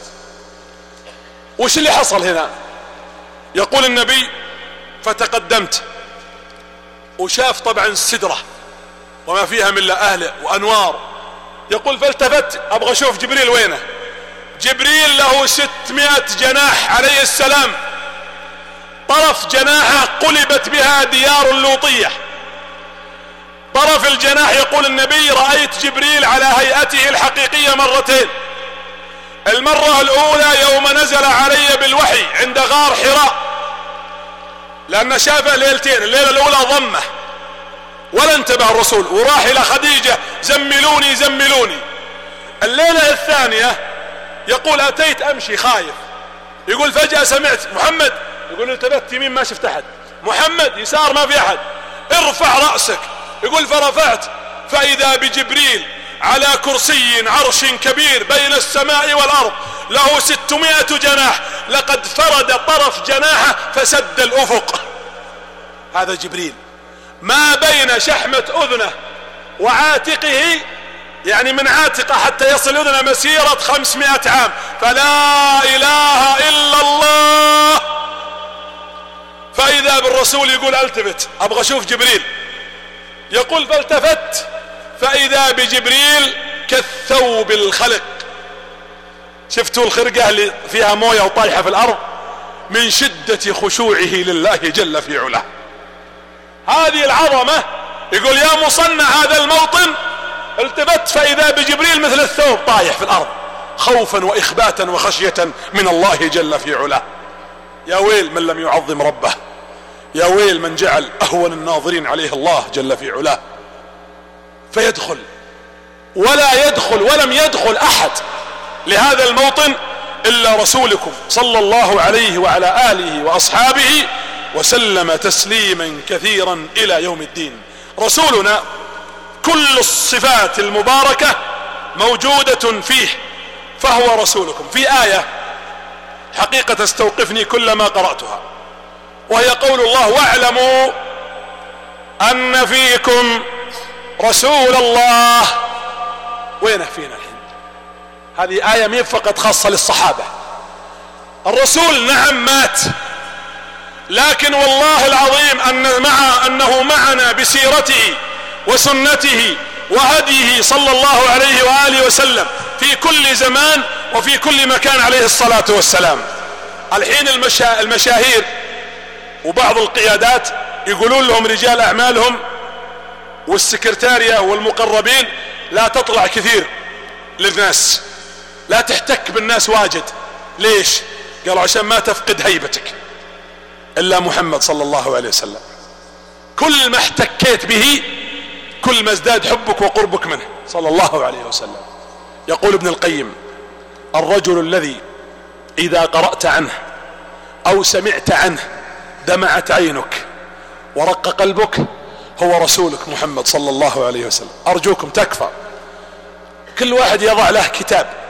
وش اللي حصل هنا؟ يقول النبي فتقدمت وشاف طبعا السدرة وما فيها من أهله وأنوار. يقول فالتفت أبغى أشوف جبريل وينه. جبريل له 600 جناح عليه السلام، طرف جناحه قلبت بها ديار اللوطية. طرف الجناح يقول النبي رأيت جبريل على هيئته الحقيقية مرتين. المرة الأولى يوم نزل علي بالوحي عند غار حراء، لأن شافه ليلتين، الليلة الأولى ضمه ولا انتبه الرسول وراح إلى خديجة زملوني زملوني. الليلة الثانية يقول أتيت أمشي خايف، يقول فجأة سمعت محمد، يقول التفت يمين ما شفت أحد، محمد يسار ما في أحد، ارفع رأسك. يقول فرفعت فإذا بجبريل على كرسي عرش كبير بين السماء والأرض له 600 جناح، لقد فرد طرف جناحه فسد الأفق. هذا جبريل ما بين شحمة أذنه وعاتقه، يعني من عاتقه حتى يصل أذنه مسيرة 500 عام. فلا إله إلا الله. فإذا بالرسول يقول التفت أبغى أشوف جبريل. يقول فالتفت فإذا بجبريل كالثوب الخلق. شفتوا الخرقة اللي فيها موية وطايحة في الأرض من شدة خشوعه لله جل في علاه. هذه العظمة. يقول يا مصنع هذا الموطن، التفت فإذا بجبريل مثل الثوب طايح في الأرض خوفا وإخباتا وخشية من الله جل في علاه. يا ويل من لم يعظم ربه، يا ويل من جعل أهون الناظرين عليه الله جل في علاه. فيدخل ولا يدخل ولم يدخل أحد لهذا الموطن إلا رسولكم صلى الله عليه وعلى آله وأصحابه وسلم تسليما كثيرا إلى يوم الدين. رسولنا كل الصفات المباركة موجودة فيه، فهو رسولكم. في آية حقيقة تستوقفني كلما قرأتها، وهي قول الله واعلموا أن فيكم رسول الله. وينه فينا الحين؟ هذه آية مين فقط خاصة للصحابة. الرسول نعم مات، لكن والله العظيم أنه معنا بسيرته وسنته وهديه صلى الله عليه وآله وسلم في كل زمان وفي كل مكان عليه الصلاة والسلام. الحين المشاهير وبعض القيادات يقولون لهم رجال أعمالهم والسكرتارية والمقربين لا تطلع كثير للناس، لا تحتك بالناس واجد. ليش؟ قالوا عشان ما تفقد هيبتك. إلا محمد صلى الله عليه وسلم كل ما احتكيت به كل ما ازداد حبك وقربك منه صلى الله عليه وسلم. يقول ابن القيم الرجل الذي إذا قرأت عنه أو سمعت عنه دمعت عينك ورق قلبك هو رسولك محمد صلى الله عليه وسلم. أرجوكم تكفى، كل واحد يضع له كتاب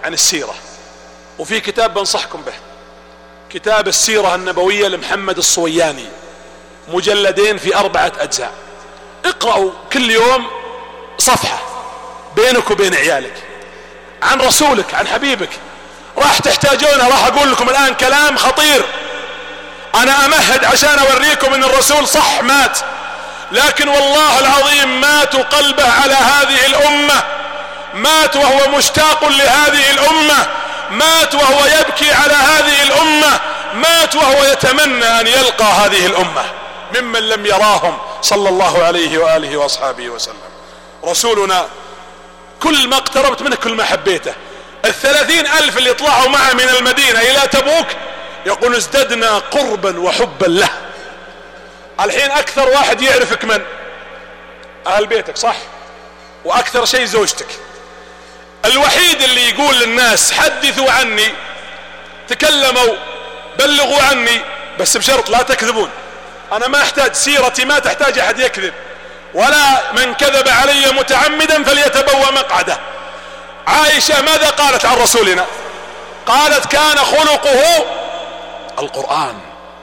عن السيرة، وفي كتاب بنصحكم به، كتاب السيرة النبوية لمحمد الصوياني، مجلدين في 4 أجزاء. اقرأوا كل يوم صفحة بينك وبين عيالك عن رسولك، عن حبيبك. راح تحتاجونها. راح اقول لكم الآن كلام خطير، انا امهد عشان اوريكم ان الرسول صح مات، لكن والله العظيم مات قلبه على هذه الامة، مات وهو مشتاق لهذه الامة، مات وهو يبكي على هذه الامة، مات وهو يتمنى ان يلقى هذه الامة ممن لم يراهم صلى الله عليه وآله وأصحابه وسلم. رسولنا كل ما اقتربت منه كل ما حبيته. 30,000 اللي طلعوا معه من المدينة إلى تبوك يقول ازددنا قربا وحبا له. الحين أكثر واحد يعرفك من أهل بيتك، صح؟ وأكثر شيء زوجتك. الوحيد اللي يقول للناس حدثوا عني، تكلموا، بلغوا عني، بس بشرط لا تكذبون. أنا ما أحتاج، سيرتي ما تحتاج أحد يكذب، ولا من كذب علي متعمدا فليتبوأ مقعده. عائشة ماذا قالت عن رسولنا؟ قالت كان خلقه القرآن.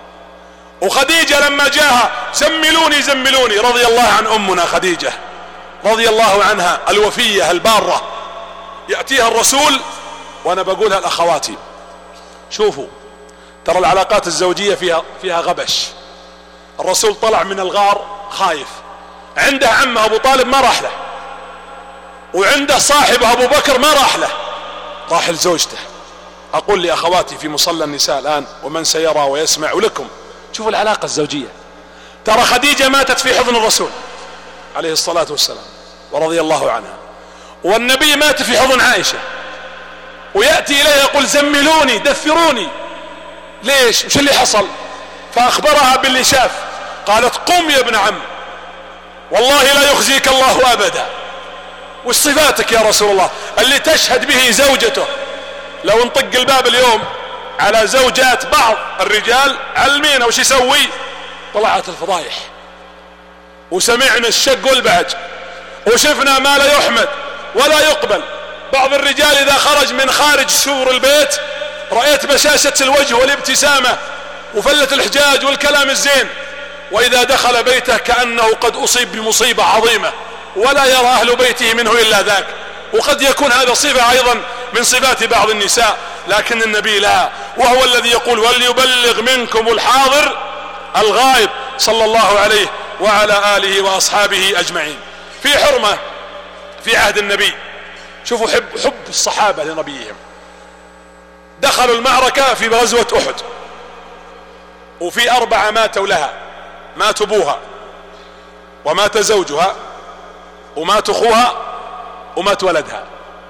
وخديجة لما جاءها زملوني زملوني، رضي الله عن أمنا خديجة رضي الله عنها الوفية البارة، يأتيها الرسول. وأنا بقولها لأخواتي، شوفوا ترى العلاقات الزوجية فيها غبش. الرسول طلع من الغار خايف، عنده عمه أبو طالب ما راح له، وعنده صاحبه أبو بكر ما راح له، راح لزوجته. أقول لأخواتي في مصلى النساء الآن ومن سيرى ويسمع ولكم، شوفوا العلاقة الزوجية. ترى خديجة ماتت في حضن الرسول عليه الصلاة والسلام ورضي الله عنها، والنبي مات في حضن عائشة، ويأتي إليه يقول زملوني دثروني. ليش؟ وش اللي حصل؟ فأخبرها باللي شاف. قالت قم يا ابن عم، والله لا يخزيك الله أبدا. وش صفاتك يا رسول الله اللي تشهد به زوجته؟ لو نطق الباب اليوم على زوجات بعض الرجال علمينا وش يسوي؟ طلعت الفضايح، وسمعنا الشق والبعج، وشفنا ما لا يحمد ولا يقبل. بعض الرجال إذا خرج من خارج سور البيت رأيت بشاشة الوجه والابتسامة وفلة الحجاج والكلام الزين، وإذا دخل بيته كأنه قد أصيب بمصيبة عظيمة ولا يرى أهل بيته منه إلا ذاك. وقد يكون هذا صفة أيضا من صفات بعض النساء، لكن النبي لا، وهو الذي يقول وليبلغ منكم الحاضر الغائب صلى الله عليه وعلى آله وأصحابه أجمعين. في حرمة في عهد النبي، شوفوا حب الصحابة لنبيهم. دخلوا المعركة في غزوة أحد، وفي 4 ماتوا لها، مات أبوها ومات زوجها ومات أخوها ومات ولدها.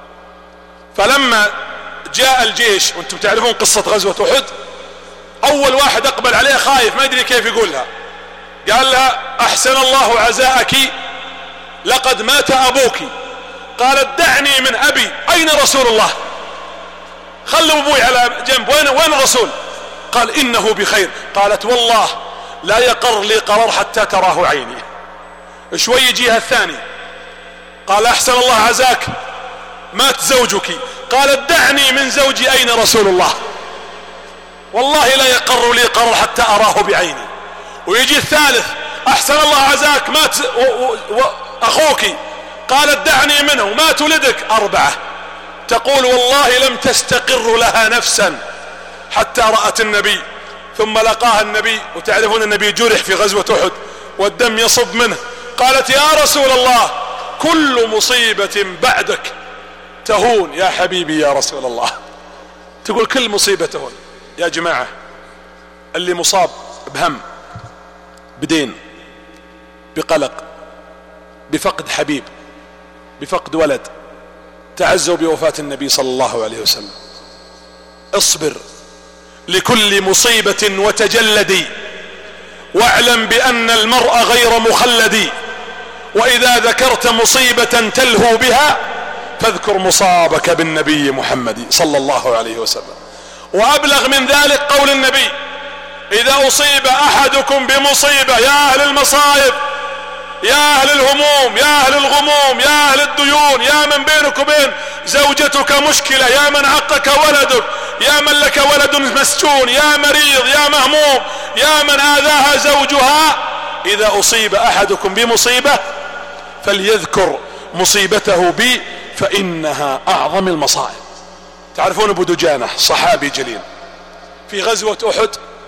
فلما جاء الجيش، وانتم تعرفون قصة غزوة أحد، أول واحد أقبل عليه خايف ما يدري كيف يقولها، قال لها أحسن الله عزاءك لقد مات أبوك. قالت دعني من أبي، أين رسول الله؟ خلوا أبوي على جنب، وين الرسول؟ قال إنه بخير. قالت والله لا يقر لي قرار حتى تراه عيني. شوي يجيها الثاني، قال أحسن الله عزاك مات زوجك. قالت دعني من زوجي، أين رسول الله؟ والله لا يقر لي قرار حتى أراه بعيني. ويجي الثالث، أحسن الله عزاك مات أخوك. قالت دعني منه، مات ولدك. 4. تقول والله لم تستقر لها نفسا حتى رأت النبي، ثم لقاها النبي. وتعرفون النبي جرح في غزوة أحد والدم يصب منه. قالت يا رسول الله كل مصيبة بعدك تهون يا حبيبي يا رسول الله. تقول كل مصيبة تهون. يا جماعة اللي مصاب بهم، بدين، بقلق، بفقد حبيب، بفقد ولد، تعزوا بوفاة النبي صلى الله عليه وسلم، اصبر لكل مصيبة وتجلدي، واعلم بأن المرء غير مخلد، وإذا ذكرت مصيبة تلهو بها فاذكر مصابك بالنبي محمد صلى الله عليه وسلم. وأبلغ من ذلك قول النبي إذا أصيب أحدكم بمصيبة، يا أهل المصائب يا اهل الهموم، يا اهل الغموم، يا اهل الديون، يا من بينك وبين زوجتك مشكلة، يا من عقك ولدك، يا من لك ولد مسجون، يا مريض، يا مهموم، يا من آذاها زوجها، إذا أصيب أحدكم بمصيبة فليذكر مصيبته بي فإنها أعظم المصائب. تعرفون أبو دجانة صحابي جليل، في غزوة أحد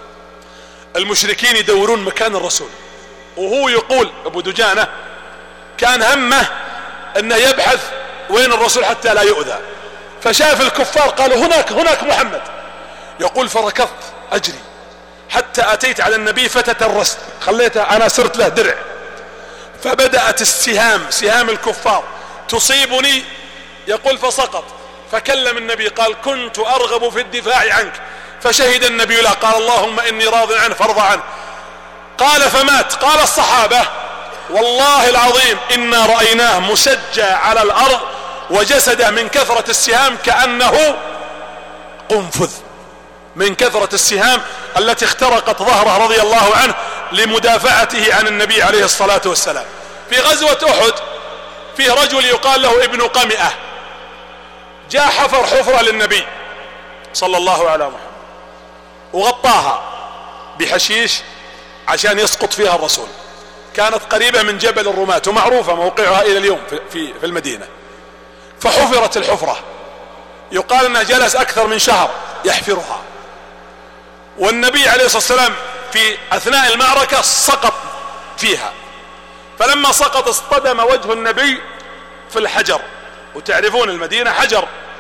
المشركين يدورون مكان الرسول، وهو يقول أبو دجانة كان همه أنه يبحث وين الرسول حتى لا يؤذى، فشاف الكفار قالوا هناك محمد، يقول فركضت أجري حتى أتيت على النبي فتترست، خليته أنا صرت له درع، فبدأت سهام الكفار تصيبني، يقول فسقط، فكلم النبي قال كنت أرغب في الدفاع عنك، فشهد النبي له قال اللهم إني راض عنه فارض عنه، قال فمات. قال الصحابة والله العظيم إنا رأيناه مسجى على الأرض وجسده من كثرة السهام كأنه قنفذ، من كثرة السهام التي اخترقت ظهره رضي الله عنه لمدافعته عن النبي عليه الصلاة والسلام. في غزوة أحد فيه رجل يقال له ابن قمئة، جاء حفر حفرة للنبي صلى الله عليه وسلم وغطاها بحشيش عشان يسقط فيها الرسول، كانت قريبة من جبل الرماة ومعروفة موقعها إلى اليوم في المدينة، فحفرت الحفرة، يقال أنه جلس أكثر من شهر يحفرها، والنبي عليه الصلاة والسلام في أثناء المعركة سقط فيها، فلما سقط اصطدم وجه النبي في الحجر، وتعرفون المدينة حجر،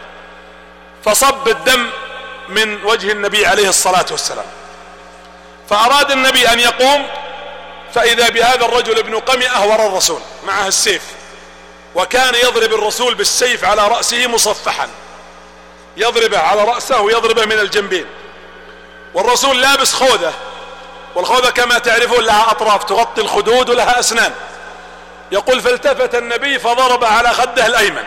فصب الدم من وجه النبي عليه الصلاة والسلام، فأراد النبي أن يقوم فإذا بهذا الرجل ابن قمئة وراء الرسول معه السيف، وكان يضرب الرسول بالسيف على رأسه مصفحا، يضربه على رأسه ويضربه من الجنبين، والرسول لابس خوذة، والخوذة كما تعرفون لها أطراف تغطي الخدود ولها أسنان، يقول فالتفت النبي فضرب على خده الأيمن،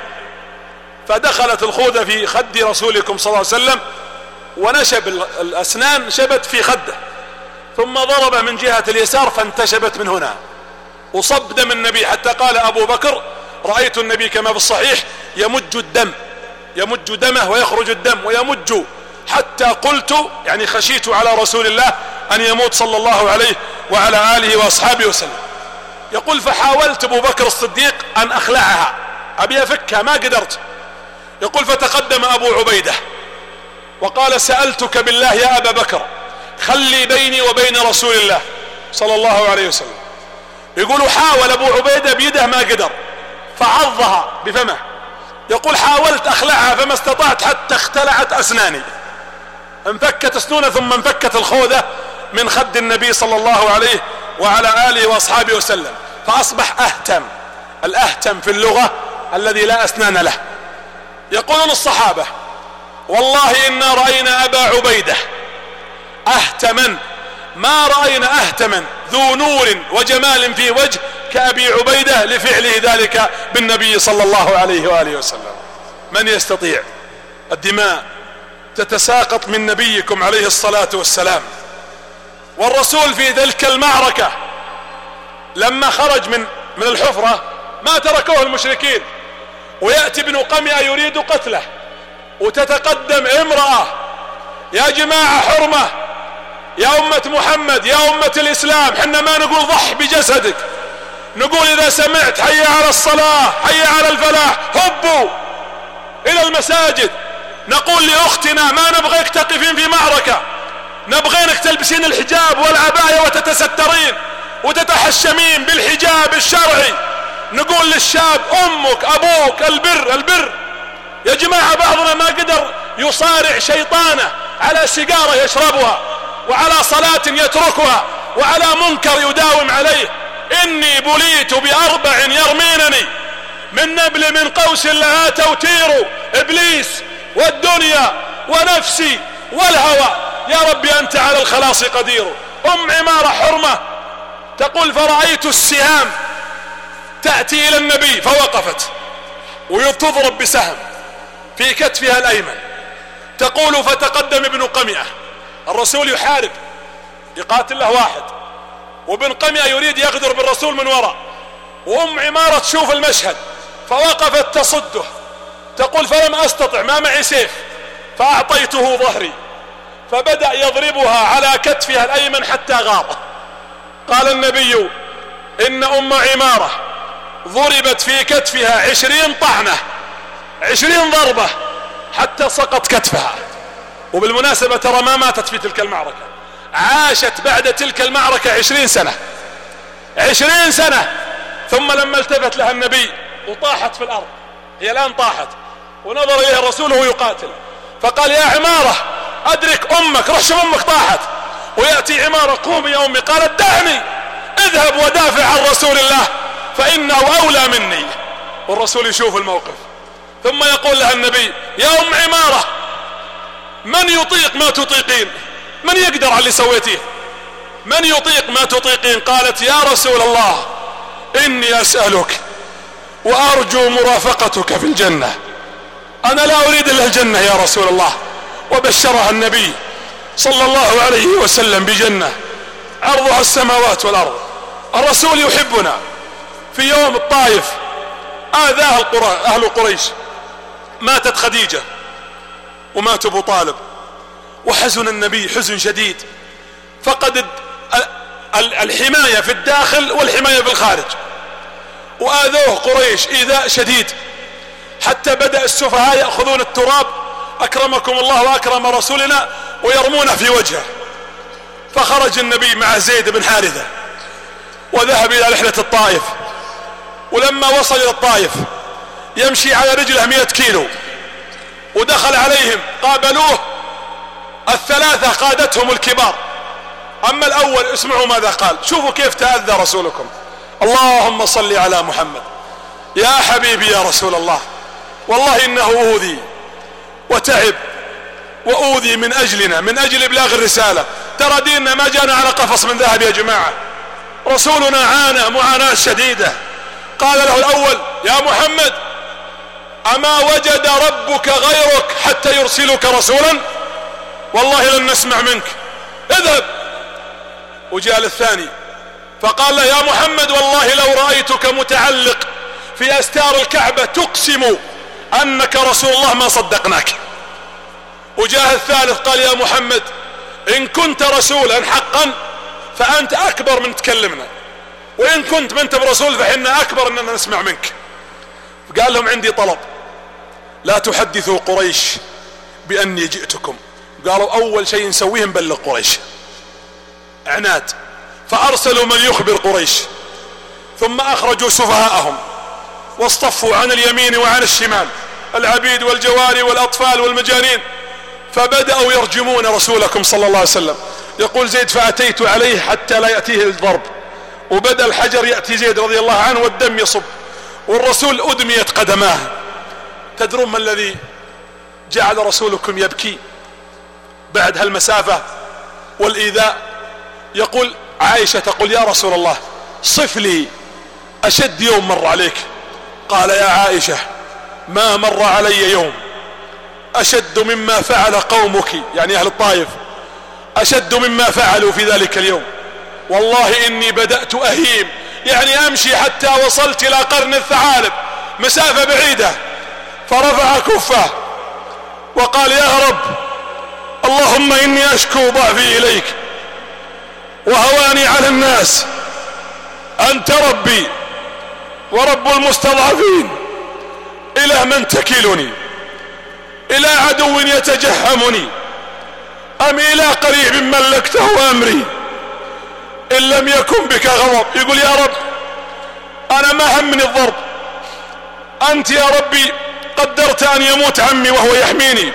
فدخلت الخوذة في خد رسولكم صلى الله عليه وسلم ونشب الأسنان شبت في خده، ثم ضرب من جهة اليسار فانتشبت من هنا وصب دم النبي، حتى قال أبو بكر رأيت النبي كما في الصحيح يمج دمه ويخرج الدم ويمج، حتى قلت يعني خشيت على رسول الله أن يموت صلى الله عليه وعلى آله وأصحابه وسلم. يقول فحاولت أبو بكر الصديق أن أخلعها، أبي أفكها ما قدرت، يقول فتقدم أبو عبيدة وقال سألتك بالله يا أبا بكر خلي بيني وبين رسول الله صلى الله عليه وسلم. يقول حاول أبو عبيدة بيده ما قدر فعضها بفمه، يقول حاولت أخلعها فما استطعت حتى اختلعت أسناني، انفكت أسنونه ثم انفكت الخوذة من خد النبي صلى الله عليه وعلى آله وأصحابه وسلم، فأصبح أهتم. الأهتم في اللغة الذي لا أسنان له. يقولون الصحابة والله إنا رأينا أبا عبيدة أهتما، ما رأينا أهتما ذو نور وجمال في وجه كأبي عبيدة لفعله ذلك بالنبي صلى الله عليه وآله وسلم. من يستطيع؟ الدماء تتساقط من نبيكم عليه الصلاة والسلام، والرسول في تلك المعركة لما خرج من الحفرة ما تركوه المشركين، ويأتي ابن قمئة يريد قتله، وتتقدم امرأة يا جماعة حرمة يا أمة محمد يا أمة الإسلام، حنا ما نقول ضح بجسدك، نقول إذا سمعت حي على الصلاة حي على الفلاح هبوا إلى المساجد، نقول لأختنا ما نبغيك تقفين في معركة، نبغينك تلبسين الحجاب والعباية وتتسترين وتتحشمين بالحجاب الشرعي، نقول للشاب أمك أبوك البر. يا جماعة بعضنا ما قدر يصارع شيطانه على سيجارة يشربها وعلى صلاة يتركها وعلى منكر يداوم عليه. إني بليت بأربع يرمينني من نبل من قوس لها توتير، إبليس والدنيا ونفسي والهوى، يا ربي أنت على الخلاص قدير. أم عمارة حرمة تقول فرأيت السهام تأتي إلى النبي فوقفت وتضرب بسهم في كتفها الأيمن، تقول فتقدم ابن قمئة، الرسول يحارب يقاتل له واحد، وابن قمئة يريد يغدر بالرسول من وراء، وأم عمارة تشوف المشهد فوقفت تصده، تقول فلم أستطع، ما معي سيف، فأعطيته ظهري فبدأ يضربها على كتفها الأيمن حتى غار. قال النبي إن أم عمارة ضربت في كتفها 20 طعنة 20 ضربة حتى سقط كتفها. وبالمناسبة ترى ما ماتت في تلك المعركة، عاشت بعد تلك المعركة 20 سنة 20 سنة. ثم لما التفت لها النبي وطاحت في الأرض، هي الآن طاحت، ونظر إليها الرسول وهو يقاتل، فقال يا عمارة أدرك أمك، روح شوف أمك طاحت. ويأتي عمارة قومي يا أمي، قالت دعني، اذهب ودافع عن رسول الله فإنه أولى مني. والرسول يشوف الموقف، ثم يقول لها النبي يا أم عمارة من يطيق ما تطيقين؟ من يقدر على اللي سويتيه؟ من يطيق ما تطيقين؟ قالت يا رسول الله إني أسألك وأرجو مرافقتك في الجنة، أنا لا أريد إلا الجنة يا رسول الله. وبشرها النبي صلى الله عليه وسلم بجنة عرضها السماوات والأرض. الرسول يحبنا. في يوم الطائف آذاه أهل قريش، ماتت خديجة ومات أبو طالب، وحزن النبي حزن شديد، فقد الحماية في الداخل والحماية في الخارج، وآذوه قريش إيذاء شديد، حتى بدأ السفهاء يأخذون التراب أكرمكم الله وأكرم رسولنا ويرمونه في وجهه. فخرج النبي مع زيد بن حارثة وذهب إلى رحلة الطائف، ولما وصل إلى الطائف يمشي على رجله 100 كيلو، ودخل عليهم قابلوه الثلاثة قادتهم الكبار. أما الأول اسمعوا ماذا قال، شوفوا كيف تأذى رسولكم. اللهم صل على محمد. يا حبيبي يا رسول الله، والله إنه أوذي وتعب وأوذي من أجلنا، من أجل إبلاغ الرسالة. ترى ديننا ما جانا على قفص من ذهب يا جماعة، رسولنا عانى معاناة شديدة. قال له الأول يا محمد أما وجد ربك غيرك حتى يرسلك رسولا؟ والله لن نسمع منك، اذهب. وجاء الثاني فقال له يا محمد والله لو رأيتك متعلق في أستار الكعبة تقسم أنك رسول الله ما صدقناك. وجاء الثالث قال يا محمد إن كنت رسولا حقا فأنت أكبر من تكلمنا، وإن كنت ما أنت برسول فإحنا أكبر أننا نسمع منك. قال لهم عندي طلب، لا تحدثوا قريش بأني جئتكم. قالوا أول شيء نسويه نبلغ قريش، عناد. فأرسلوا من يخبر قريش، ثم أخرجوا سفهاءهم واصطفوا عن اليمين وعن الشمال، العبيد والجواري والأطفال والمجانين، فبدأوا يرجمون رسولكم صلى الله عليه وسلم. يقول زيد فأتيت عليه حتى لا يأتيه الضرب، وبدأ الحجر يأتي زيد رضي الله عنه والدم يصب، والرسول أدميت قدماه. تدرون ما الذي جعل رسولكم يبكي بعد هالمسافة والإيذاء؟ يقول عائشة تقول يا رسول الله صف لي أشد يوم مر عليك. قال يا عائشة ما مر علي يوم أشد مما فعل قومك، يعني أهل الطائف، أشد مما فعلوا في ذلك اليوم. والله إني بدأت أهيم، يعني أمشي حتى وصلت إلى قرن الثعالب، مسافة بعيدة. فرفع كفه وقال يا رب اللهم إني أشكو ضعفي إليك وهواني على الناس، أنت ربي ورب المستضعفين، إلى من تكلني؟ إلى عدو يتجهمني أم إلى قريب ملكته أمري؟ إن لم يكن بك غضب. يقول يا رب أنا ما همني الضرب، أنت يا ربي قدرت أن يموت عمي وهو يحميني،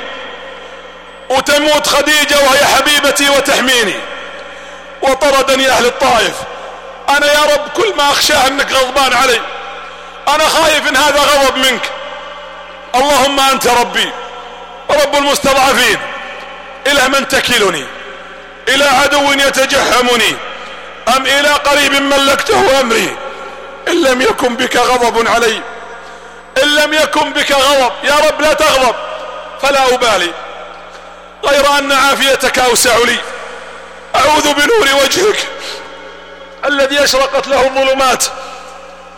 وتموت خديجة وهي حبيبتي وتحميني، وطردني أهل الطائف. أنا يا رب كل ما أخشاه أنك غضبان علي، أنا خايف إن هذا غضب منك. اللهم أنت ربي رب المستضعفين، إلى من تكلني؟ إلى عدو يتجهمني أم إلى قريب ملكته أمري؟ إن لم يكن بك غضب علي، إن لم يكن بك غضب يا رب لا تغضب فلا أبالي، غير أن عافيتك أوسع لي. أعوذ بنور وجهك الذي أشرقت له الظلمات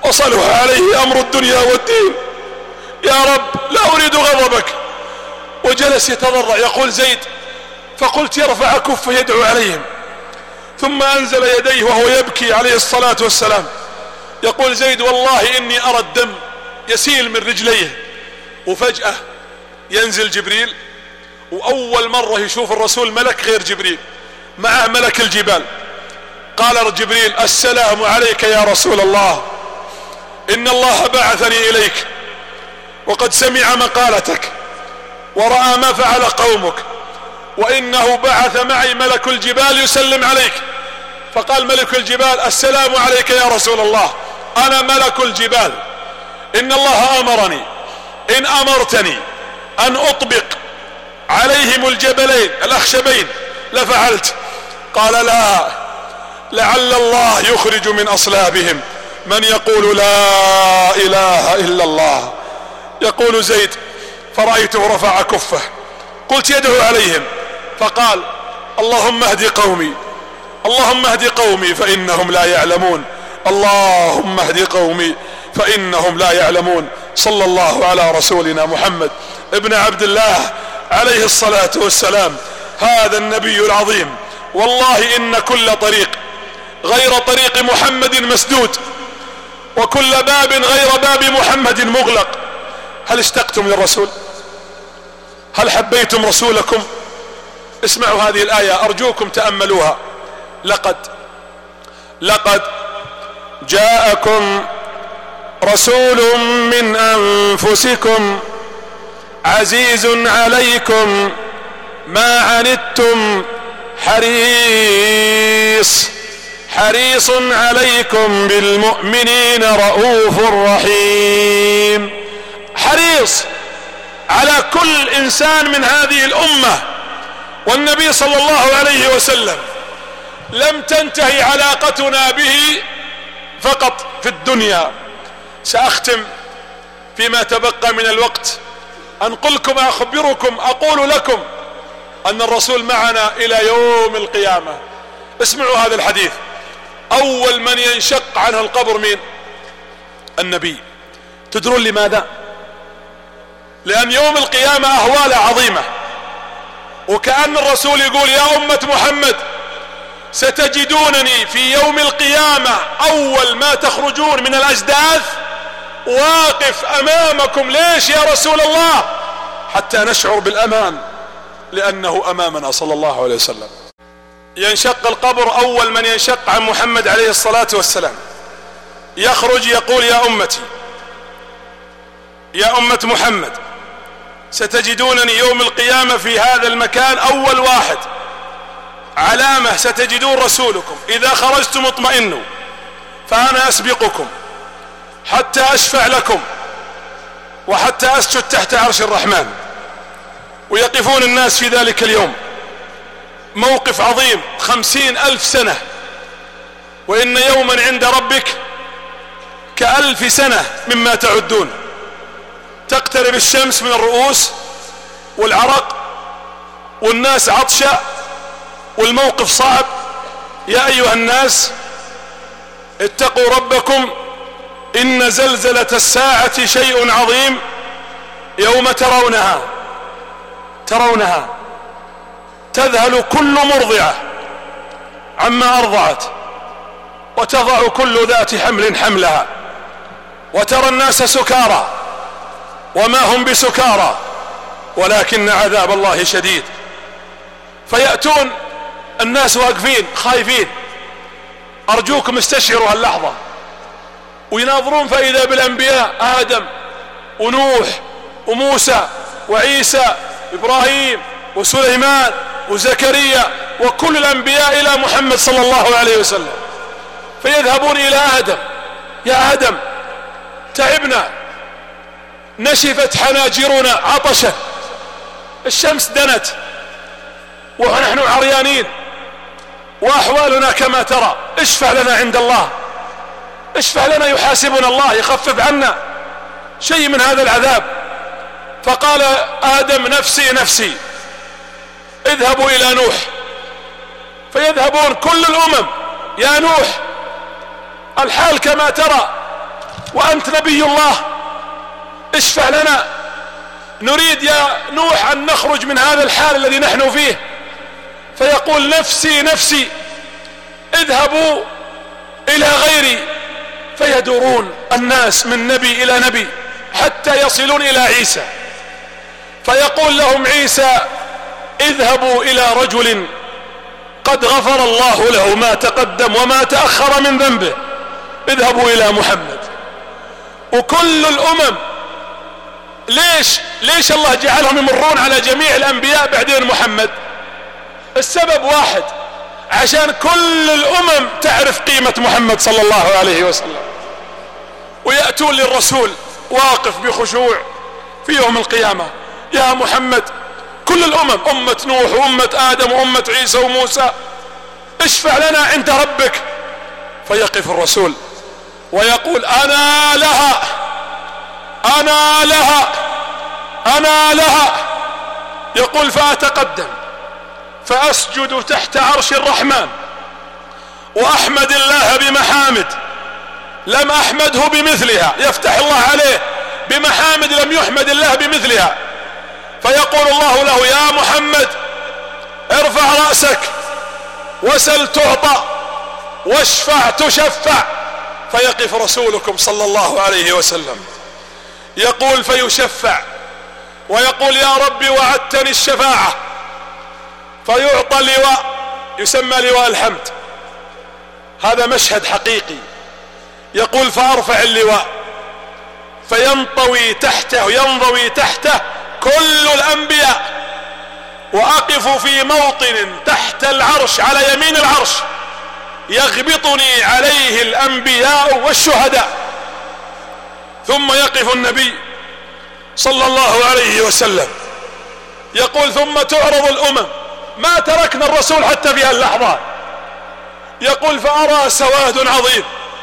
وصلح عليه أمر الدنيا والدين، يا رب لا أريد غضبك. وجلس يتضرع يقول زيد، فقلت يرفع كفه يدعو عليهم، ثم أنزل يديه وهو يبكي عليه الصلاة والسلام. يقول زيد والله إني أرى الدم يسيل من رجليه. وفجأة ينزل جبريل، وأول مرة يشوف الرسول ملك غير جبريل، معه ملك الجبال. قال جبريل السلام عليك يا رسول الله، إن الله بعثني إليك وقد سمع مقالتك ورأى ما فعل قومك، وإنه بعث معي ملك الجبال يسلم عليك. فقال ملك الجبال السلام عليك يا رسول الله، أنا ملك الجبال، إن الله أمرني إن أمرتني أن أطبق عليهم الجبلين الأخشبين لفعلت. قال لا، لعل الله يخرج من أصلابهم من يقول لا إله إلا الله. يقول زيد فرأيته رفع كفه، قلت يدعو عليهم، فقال اللهم اهد قومي، اللهم اهد قومي فإنهم لا يعلمون، اللهم اهد قومي فإنهم لا يعلمون. صلى الله على رسولنا محمد ابن عبد الله عليه الصلاة والسلام، هذا النبي العظيم. والله إن كل طريق غير طريق محمد مسدود، وكل باب غير باب محمد مغلق. هل اشتقتم للرسول؟ هل حبيتم رسولكم؟ اسمعوا هذه الآية أرجوكم تأملوها. لقد جاءكم رسول من أنفسكم عزيز عليكم ما عنتم حريص عليكم بالمؤمنين رؤوف رحيم. حريص على كل إنسان من هذه الأمة. والنبي صلى الله عليه وسلم لم تنتهي علاقتنا به فقط في الدنيا. سأختم فيما تبقى من الوقت أنقلكم أخبركم أقول لكم أن الرسول معنا إلى يوم القيامة. اسمعوا هذا الحديث. أول من ينشق عنه القبر مين؟ النبي. تدرون لماذا؟ لأن يوم القيامة أهوال عظيمة، وكأن الرسول يقول يا أمة محمد ستجدونني في يوم القيامة أول ما تخرجون من الأجداث واقف أمامكم. ليش يا رسول الله؟ حتى نشعر بالأمان، لأنه أمامنا صلى الله عليه وسلم. ينشق القبر، أول من ينشق عن محمد عليه الصلاة والسلام يخرج يقول يا أمتي، يا أمة محمد ستجدونني يوم القيامة في هذا المكان أول واحد. علامة ستجدون رسولكم، إذا خرجتم اطمئنوا، فأنا أسبقكم حتى أشفع لكم وحتى أسجد تحت عرش الرحمن. ويقفون الناس في ذلك اليوم موقف عظيم 50,000 سنة، وإن يوما عند ربك ك1000 سنة مما تعدون. تقترب الشمس من الرؤوس والعرق والناس عطشة والموقف صعب. يا أيها الناس اتقوا ربكم إن زلزلة الساعة شيء عظيم، يوم ترونها تذهل كل مرضعة عما أرضعت وتضع كل ذات حمل حملها، وترى الناس سكارى وما هم بسكارى ولكن عذاب الله شديد. فيأتون الناس واقفين خايفين. أرجوكم استشعروا هاللحظة. ويناظرون فإذا بالأنبياء آدم ونوح وموسى وعيسى وإبراهيم وسليمان وزكريا وكل الأنبياء إلى محمد صلى الله عليه وسلم. فيذهبون إلى آدم، يا آدم تعبنا، نشفت حناجرنا عطشا، الشمس دنت ونحن عريانين وأحوالنا كما ترى، اشفع لنا عند الله، اشفع لنا يحاسبنا الله يخفف عنا شيء من هذا العذاب. فقال آدم نفسي نفسي. اذهبوا إلى نوح. فيذهبون كل الأمم، يا نوح الحال كما ترى، وأنت نبي الله، اشفع لنا، نريد يا نوح أن نخرج من هذا الحال الذي نحن فيه. فيقول نفسي نفسي، اذهبوا إلى غيري. فيدورون الناس من نبي إلى نبي حتى يصلون إلى عيسى، فيقول لهم عيسى اذهبوا إلى رجل قد غفر الله له ما تقدم وما تأخر من ذنبه، اذهبوا إلى محمد. وكل الأمم ليش الله جعلهم يمرون على جميع الأنبياء بعدين محمد؟ السبب واحد، عشان كل الأمم تعرف قيمة محمد صلى الله عليه وسلم، ويأتون للرسول واقف بخشوع في يوم القيامة، يا محمد كل الأمم، أمة نوح وأمة آدم وأمة عيسى وموسى، اشفع لنا عند ربك. فيقف الرسول ويقول أنا لها أنا لها أنا لها. يقول فأتقدم فأسجد تحت عرش الرحمن وأحمد الله بمحامد لم أحمده بمثلها، يفتح الله عليه بمحامد لم يحمد الله بمثلها. فيقول الله له يا محمد ارفع رأسك وسل تعطى واشفع تشفع. فيقف رسولكم صلى الله عليه وسلم يقول فيشفع ويقول يا ربي وعدتني الشفاعة، فيعطى لواء يسمى لواء الحمد. هذا مشهد حقيقي. يقول فأرفع اللواء فينطوي تحته كل الأنبياء، وأقف في موطن تحت العرش على يمين العرش يغبطني عليه الأنبياء والشهداء. ثم يقف النبي صلى الله عليه وسلم يقول ثم تعرض الأمم، ما تركنا الرسول حتى في اللحظة. يقول فأرى سواد عظيم،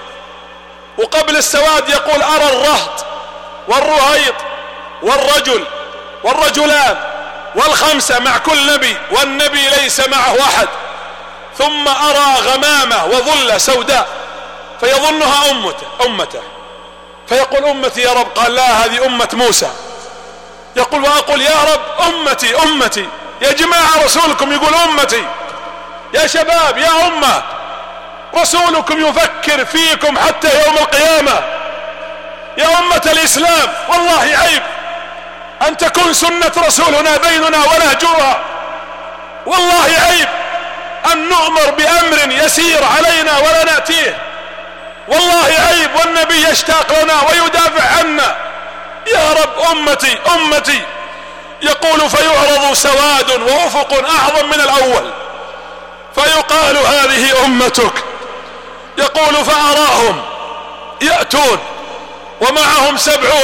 وقبل السواد يقول أرى الرهط والرهيط والرجل والرجلان والخمسة مع كل نبي، والنبي ليس معه أحد. ثم أرى غمامة وظلة سوداء فيظنها أمته فيقول أمتي يا رب، قال لا هذه أمة موسى. يقول وأقول يا رب أمتي يا جماعة، رسولكم يقول أمتي، يا شباب يا أمة، رسولكم يفكر فيكم حتى يوم القيامة يا أمة الإسلام. والله عيب أن تكون سنة رسولنا بيننا ونهجرها، والله عيب أن نؤمر بأمر يسير علينا ولا نأتيه، والله عيب والنبي يشتاق لنا ويدافع عنا. يا رب أمتي. يقول فيعرض سواد وأفق أعظم من الأول فيقال هذه أمتك. يقول فأراهم يأتون ومعهم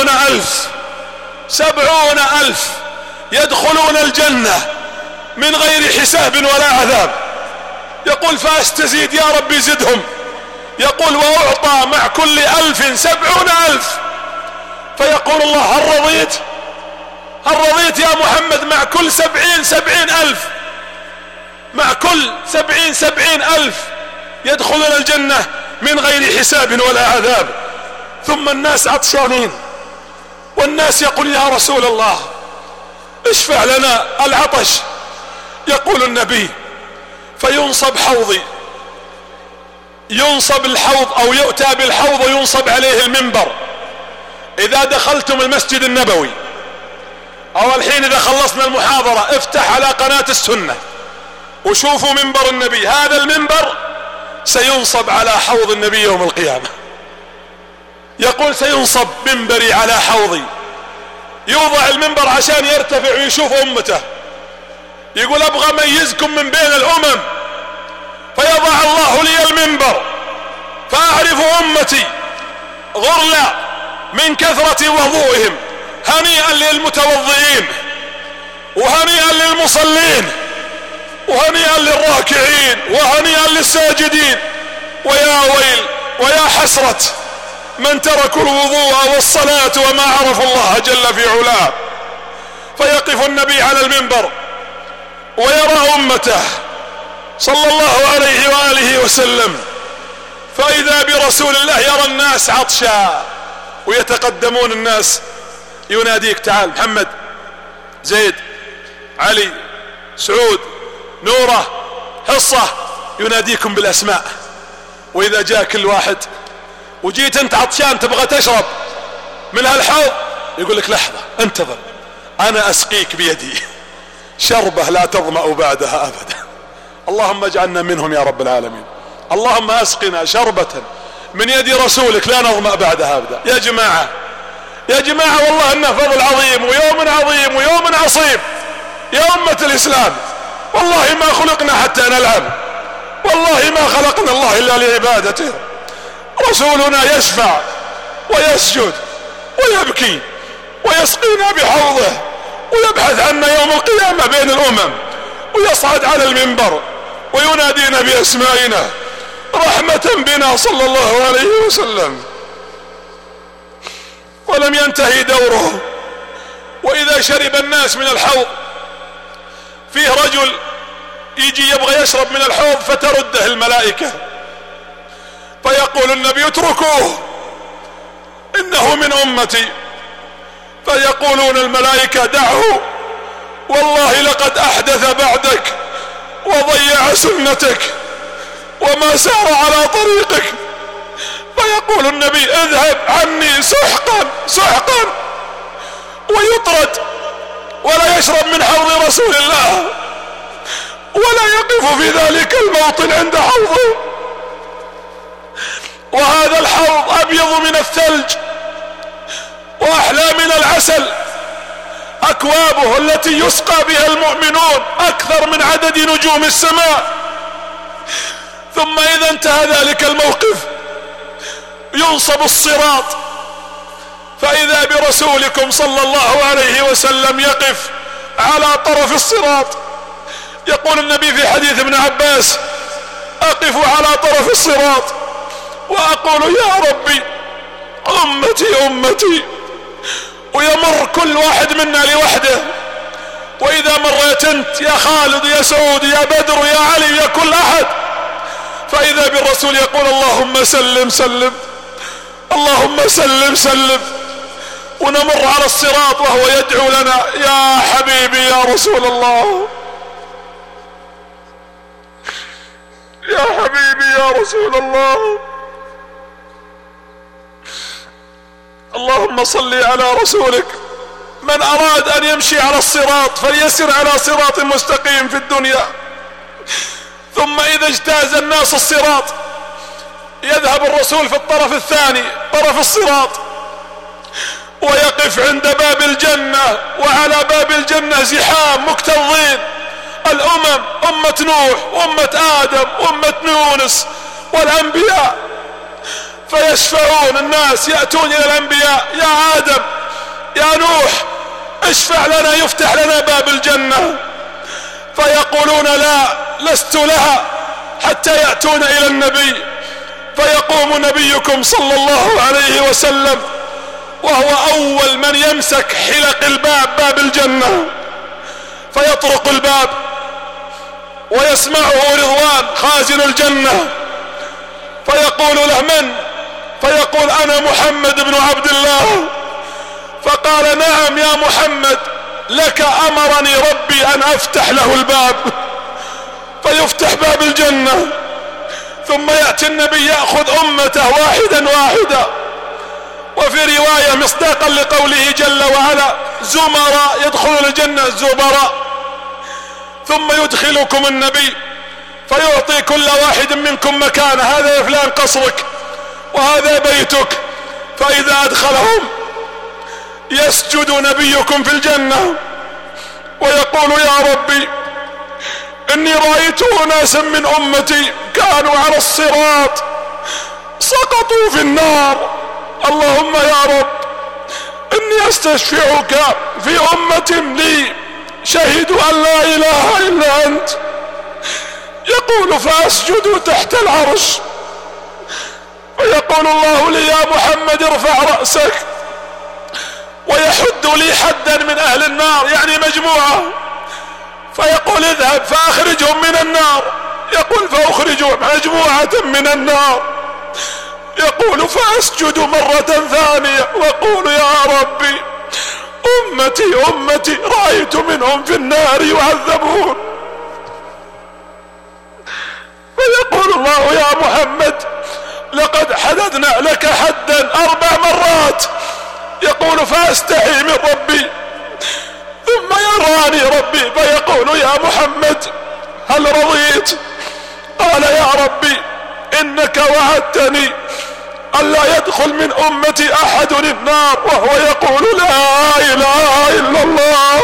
70,000 يدخلون الجنة من غير حساب ولا عذاب. يقول فأستزيد يا رب زدهم. يقول وأعطى مع كل 1000 70,000. فيقول الله هل رضيت يا محمد مع كل 70,000 مع كل 70,000 يدخلون الجنة من غير حساب ولا عذاب. ثم الناس عطشانين والناس يقول يا رسول الله اشفع لنا العطش. يقول النبي فينصب حوضي، ينصب الحوض أو يؤتى بالحوض وينصب عليه المنبر. إذا دخلتم المسجد النبوي أو الحين إذا خلصنا المحاضرة افتح على قناة السنة وشوفوا منبر النبي، هذا المنبر سينصب على حوض النبي يوم القيامة. يقول سينصب منبري على حوضي، يوضع المنبر عشان يرتفع ويشوف أمته. يقول أبغى ميزكم من بين الأمم، فيضع الله لي المنبر فأعرف أمتي غرلا من كثرة وضوئهم. هنيئا للمتوضئين وهنيئا للمصلين وهنيئا للراكعين وهنيئا للساجدين. ويا ويل ويا حسرة من تركوا الوضوء والصلاة وما عرفوا الله جل في علاه. فيقف النبي على المنبر ويرى أمته صلى الله عليه وآله وسلم، فإذا برسول الله يرى الناس عطشا ويتقدمون الناس، يناديك تعال محمد، زيد، علي، سعود، نورة، حصة، يناديكم بالاسماء. واذا جاء كل واحد وجيت انت عطشان تبغى تشرب من هالحوض، يقول لك لحظة انتظر انا اسقيك بيدي شربة لا تظمأ بعدها ابدا. اللهم اجعلنا منهم يا رب العالمين. اللهم اسقنا شربة من يد رسولك لا نظمأ بعدها ابدا. يا جماعة يا جماعة، والله انه فضل عظيم ويوم عظيم ويوم عصيب يا أمة الإسلام. والله ما خلقنا حتى نلعب، والله ما خلقنا الله إلا لعبادته. رسولنا يشفع ويسجد ويبكي ويسقينا بحوضه ويبحث عنا يوم القيامة بين الأمم، ويصعد على المنبر وينادينا بأسمائنا رحمة بنا صلى الله عليه وسلم. ولم ينتهي دوره، وإذا شرب الناس من الحوض فيه رجل يجي يبغى يشرب من الحوض فترده الملائكة، فيقول النبي اتركوه إنه من أمتي، فيقولون الملائكة دعه والله لقد أحدث بعدك وضيع سنتك وما سار على طريقك. فيقول النبي اذهب عني سحقا سحقا، ويطرد ولا يشرب من حوض رسول الله ولا يقف في ذلك الموطن عند حوضه. وهذا الحوض أبيض من الثلج وأحلى من العسل، أكوابه التي يسقى بها المؤمنون أكثر من عدد نجوم السماء. ثم إذا انتهى ذلك الموقف ينصب الصراط، فإذا برسولكم صلى الله عليه وسلم يقف على طرف الصراط. يقول النبي في حديث ابن عباس أقف على طرف الصراط وأقول يا ربي أمتي أمتي، ويمر كل واحد منا لوحده. وإذا مريت أنت يا خالد يا سعود يا بدر يا علي يا كل أحد، فإذا بالرسول يقول اللهم سلم سلم اللهم سلم سلم، ونمر على الصراط وهو يدعو لنا يا حبيبي يا رسول الله يا حبيبي يا رسول الله. اللهم صل على رسولك. من أراد أن يمشي على الصراط فليسر على صراط مستقيم في الدنيا، ثم إذا اجتاز الناس الصراط يذهب الرسول في الطرف الثاني طرف الصراط ويقف عند باب الجنة، وعلى باب الجنة زحام مكتظين الأمم، أمة نوح وأمة آدم وأمة يونس والأنبياء، فيشفعون الناس يأتون إلى الأنبياء يا آدم يا نوح اشفع لنا يفتح لنا باب الجنة، فيقولون لا لست لها حتى يأتون إلى النبي، فيقوم نبيكم صلى الله عليه وسلم وهو أول من يمسك حلق الباب باب الجنة، فيطرق الباب ويسمعه رضوان خازن الجنة، فيقول له من؟ فيقول أنا محمد بن عبد الله. فقال نعم يا محمد لك أمرني ربي أن أفتح له الباب، فيفتح باب الجنة. ثم يأتي النبي يأخذ أمته واحدا واحدا، وفي رواية مصداقا لقوله جل وعلا زمراء يدخلون الجنة زبراء. ثم يدخلكم النبي فيعطي كل واحد منكم مكانه، هذا يا فلان قصرك وهذا بيتك. فإذا أدخلهم يسجد نبيكم في الجنة ويقول يا ربي إني رأيت أناسا من أمتي كانوا على الصراط سقطوا في النار، اللهم يا رب إني أستشفعك في أمة لي شهدوا أن لا إله إلا أنت. يقول فأسجد تحت العرش، ويقول الله لي يا محمد ارفع رأسك، ويحد لي حدا من أهل النار يعني مجموعة، فيقول اذهب فأخرجهم من النار، يقول فأخرج مجموعة من النار، يقول فأسجد مرة ثانية وأقول يا ربي أمتي رأيت منهم في النار يعذبون. فيقول الله يا محمد لقد حددنا لك حدا 4 مرات. يقول فأستحي من ربي ثم يراني ربي فيقول يا محمد هل رضيت؟ قال يا ربي إنك وعدتني ألا يدخل من أمتي أحد النار، وهو يقول لا إله إلا الله.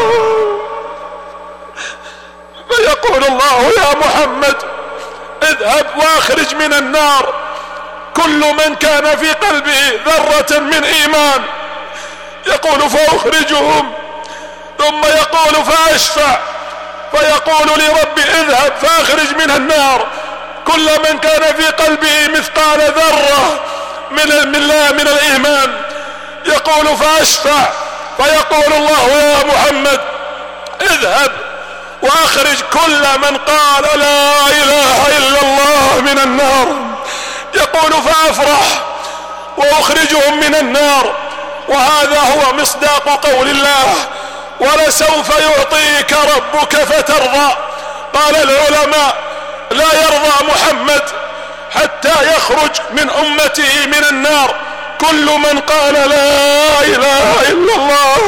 فيقول الله يا محمد اذهب واخرج من النار كل من كان في قلبه ذرة من إيمان. يقول فأخرجهم، ثم يقول فأشفع، فيقول لي ربي اذهب فأخرج من النار كل من كان في قلبه مثقال ذرة من الإيمان. يقول فأشفع، فيقول الله يا محمد اذهب وأخرج كل من قال لا إله إلا الله من النار. يقول فأفرح وأخرجهم من النار. وهذا هو مصداق قول الله ولسوف يعطيك ربك فترضى. قال العلماء لا يرضى محمد حتى يخرج من أمته من النار كل من قال لا إله إلا الله.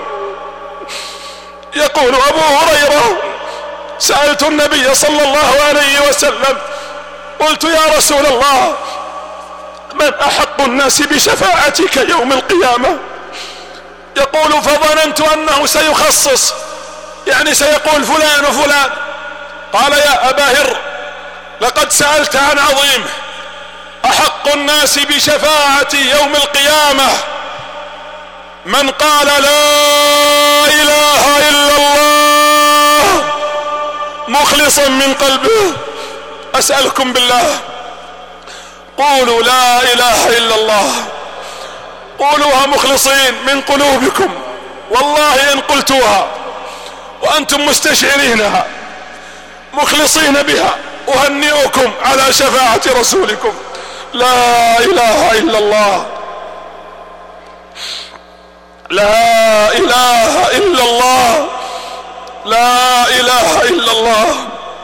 يقول أبو هريرة سألت النبي صلى الله عليه وسلم قلت يا رسول الله من أحق الناس بشفاعتك يوم القيامة؟ يقول فظننت أنه سيخصص، يعني سيقول فلان وفلان. قال يا أبا هر لقد سألت عن عظيم، أحق الناس بشفاعتي يوم القيامة من قال لا إله إلا الله مخلصا من قلبه. أسألكم بالله قولوا لا إله إلا الله، قولوها مخلصين من قلوبكم، والله إن قلتوها وأنتم مستشعرينها مخلصين بها أهنئكم على شفاعة رسولكم. لا إله إلا الله، لا إله إلا الله، لا إله إلا الله.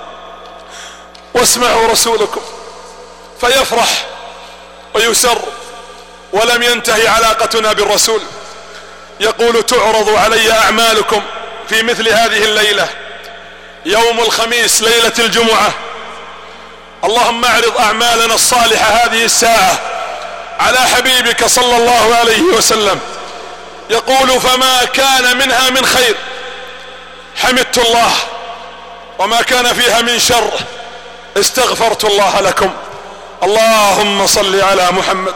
واسمعوا رسولكم فيفرح ويسر. ولم ينتهي علاقتنا بالرسول، يقول تعرض علي أعمالكم في مثل هذه الليلة يوم الخميس ليلة الجمعة، اللهم اعرض أعمالنا الصالحة هذه الساعة على حبيبك صلى الله عليه وسلم. يقول فما كان منها من خير حمدت الله، وما كان فيها من شر استغفرت الله لكم. اللهم صل على محمد،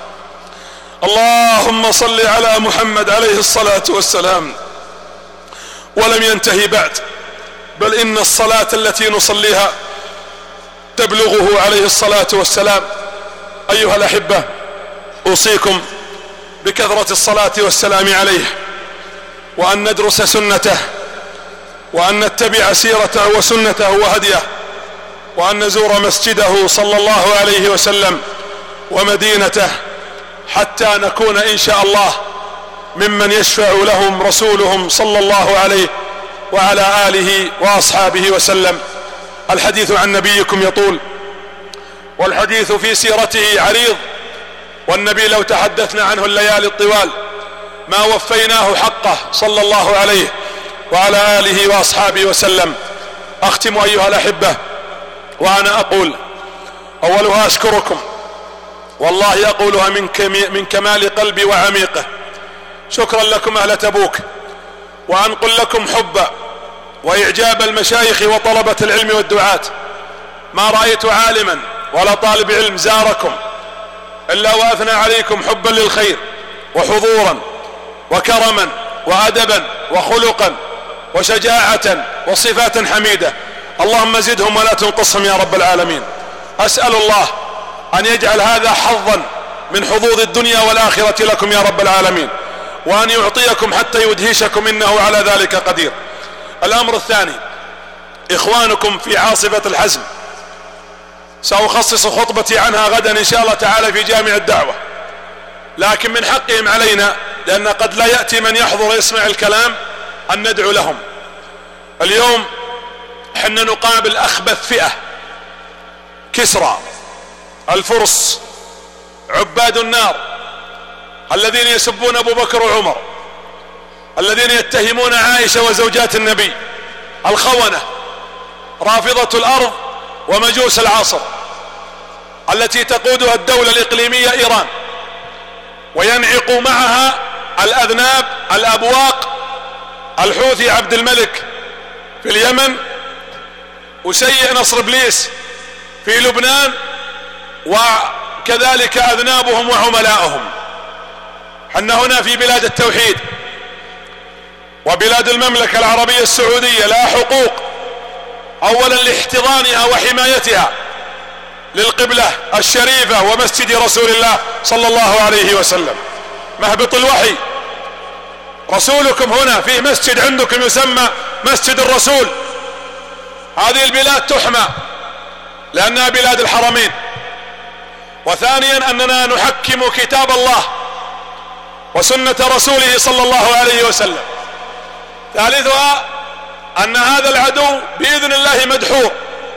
اللهم صل على محمد عليه الصلاة والسلام. ولم ينتهي بعد، بل إن الصلاة التي نصليها تبلغه عليه الصلاة والسلام. أيها الأحبة أوصيكم بكثرة الصلاة والسلام عليه، وأن ندرس سنته، وأن نتبع سيرته وسنته وهديه، وأن نزور مسجده صلى الله عليه وسلم ومدينته، حتى نكون إن شاء الله ممن يشفع لهم رسولهم صلى الله عليه وعلى آله وأصحابه وسلم. الحديث عن نبيكم يطول، والحديث في سيرته عريض، والنبي لو تحدثنا عنه الليالي الطوال ما وفيناه حقه صلى الله عليه وعلى آله وأصحابه وسلم. أختم أيها الأحبة وأنا أقول أولها أشكركم، والله أقولها من كمال قلبي وعميقه، شكرا لكم أهل تبوك، وأنقل لكم حبا وإعجاب المشايخ وطلبة العلم والدعاة. ما رأيت عالما ولا طالب علم زاركم إلا وأثنى عليكم حبا للخير وحضورا وكرما وأدبا وخلقا وشجاعة وصفات حميدة. اللهم زدهم ولا تنقصهم يا رب العالمين. أسأل الله أن يجعل هذا حظا من حظوظ الدنيا والآخرة لكم يا رب العالمين، وأن يعطيكم حتى يدهشكم إنه على ذلك قدير. الأمر الثاني، إخوانكم في عاصفة الحزم سأخصص خطبتي عنها غدا إن شاء الله تعالى في جامع الدعوة، لكن من حقهم علينا، لأن قد لا يأتي من يحضر يسمع الكلام، أن ندعو لهم. اليوم حنا نقابل أخبث فئة، كسرى، الفرس، عباد النار، الذين يسبون أبو بكر وعمر، الذين يتهمون عائشة وزوجات النبي، الخونة، رافضة الأرض ومجوس العصر، التي تقودها الدولة الإقليمية إيران، وينعق معها الأذناب الأبواق الحوثي عبد الملك في اليمن، وسيء نصر بليس في لبنان، وكذلك أذنابهم وعملاؤهم. حنا هنا في بلاد التوحيد، وبلاد المملكة العربية السعودية لها حقوق، أولا لاحتضانها وحمايتها للقبلة الشريفة ومسجد رسول الله صلى الله عليه وسلم، مهبط الوحي. رسولكم هنا فيه مسجد عندكم يسمى مسجد الرسول. هذه البلاد تحمى لأنها بلاد الحرمين. وثانيا أننا نحكم كتاب الله وسنة رسوله صلى الله عليه وسلم. ثالثها أن هذا العدو بإذن الله مدحور.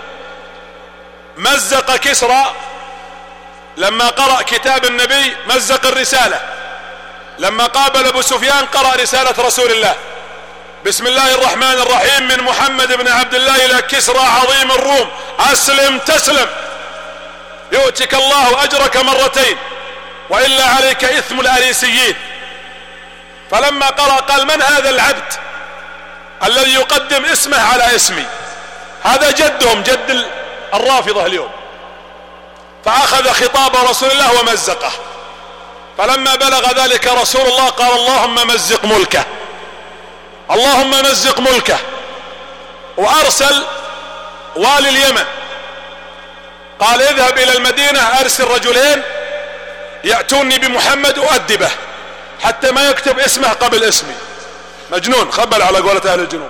مزق كسرى لما قرأ كتاب النبي، مزق الرسالة. لما قابل أبو سفيان قرأ رسالة رسول الله: بسم الله الرحمن الرحيم، من محمد بن عبد الله إلى كسرى عظيم الروم، أسلم تسلم يؤتك الله أجرك مرتين وإلا عليك إثم الأريسيين. فلما قرأ قال: من هذا العبد الذي يقدم اسمه على اسمي؟ هذا جدهم، جد الرافضة اليوم. فأخذ خطاب رسول الله ومزقه. فلما بلغ ذلك رسول الله قال: اللهم مزق ملكه، اللهم مزق ملكه. وأرسل والي اليمن، قال: اذهب إلى المدينة، أرسل رجلين يأتوني بمحمد أؤدبه حتى ما يكتب اسمه قبل اسمي. مجنون، خبل على قولة أهل الجنوب.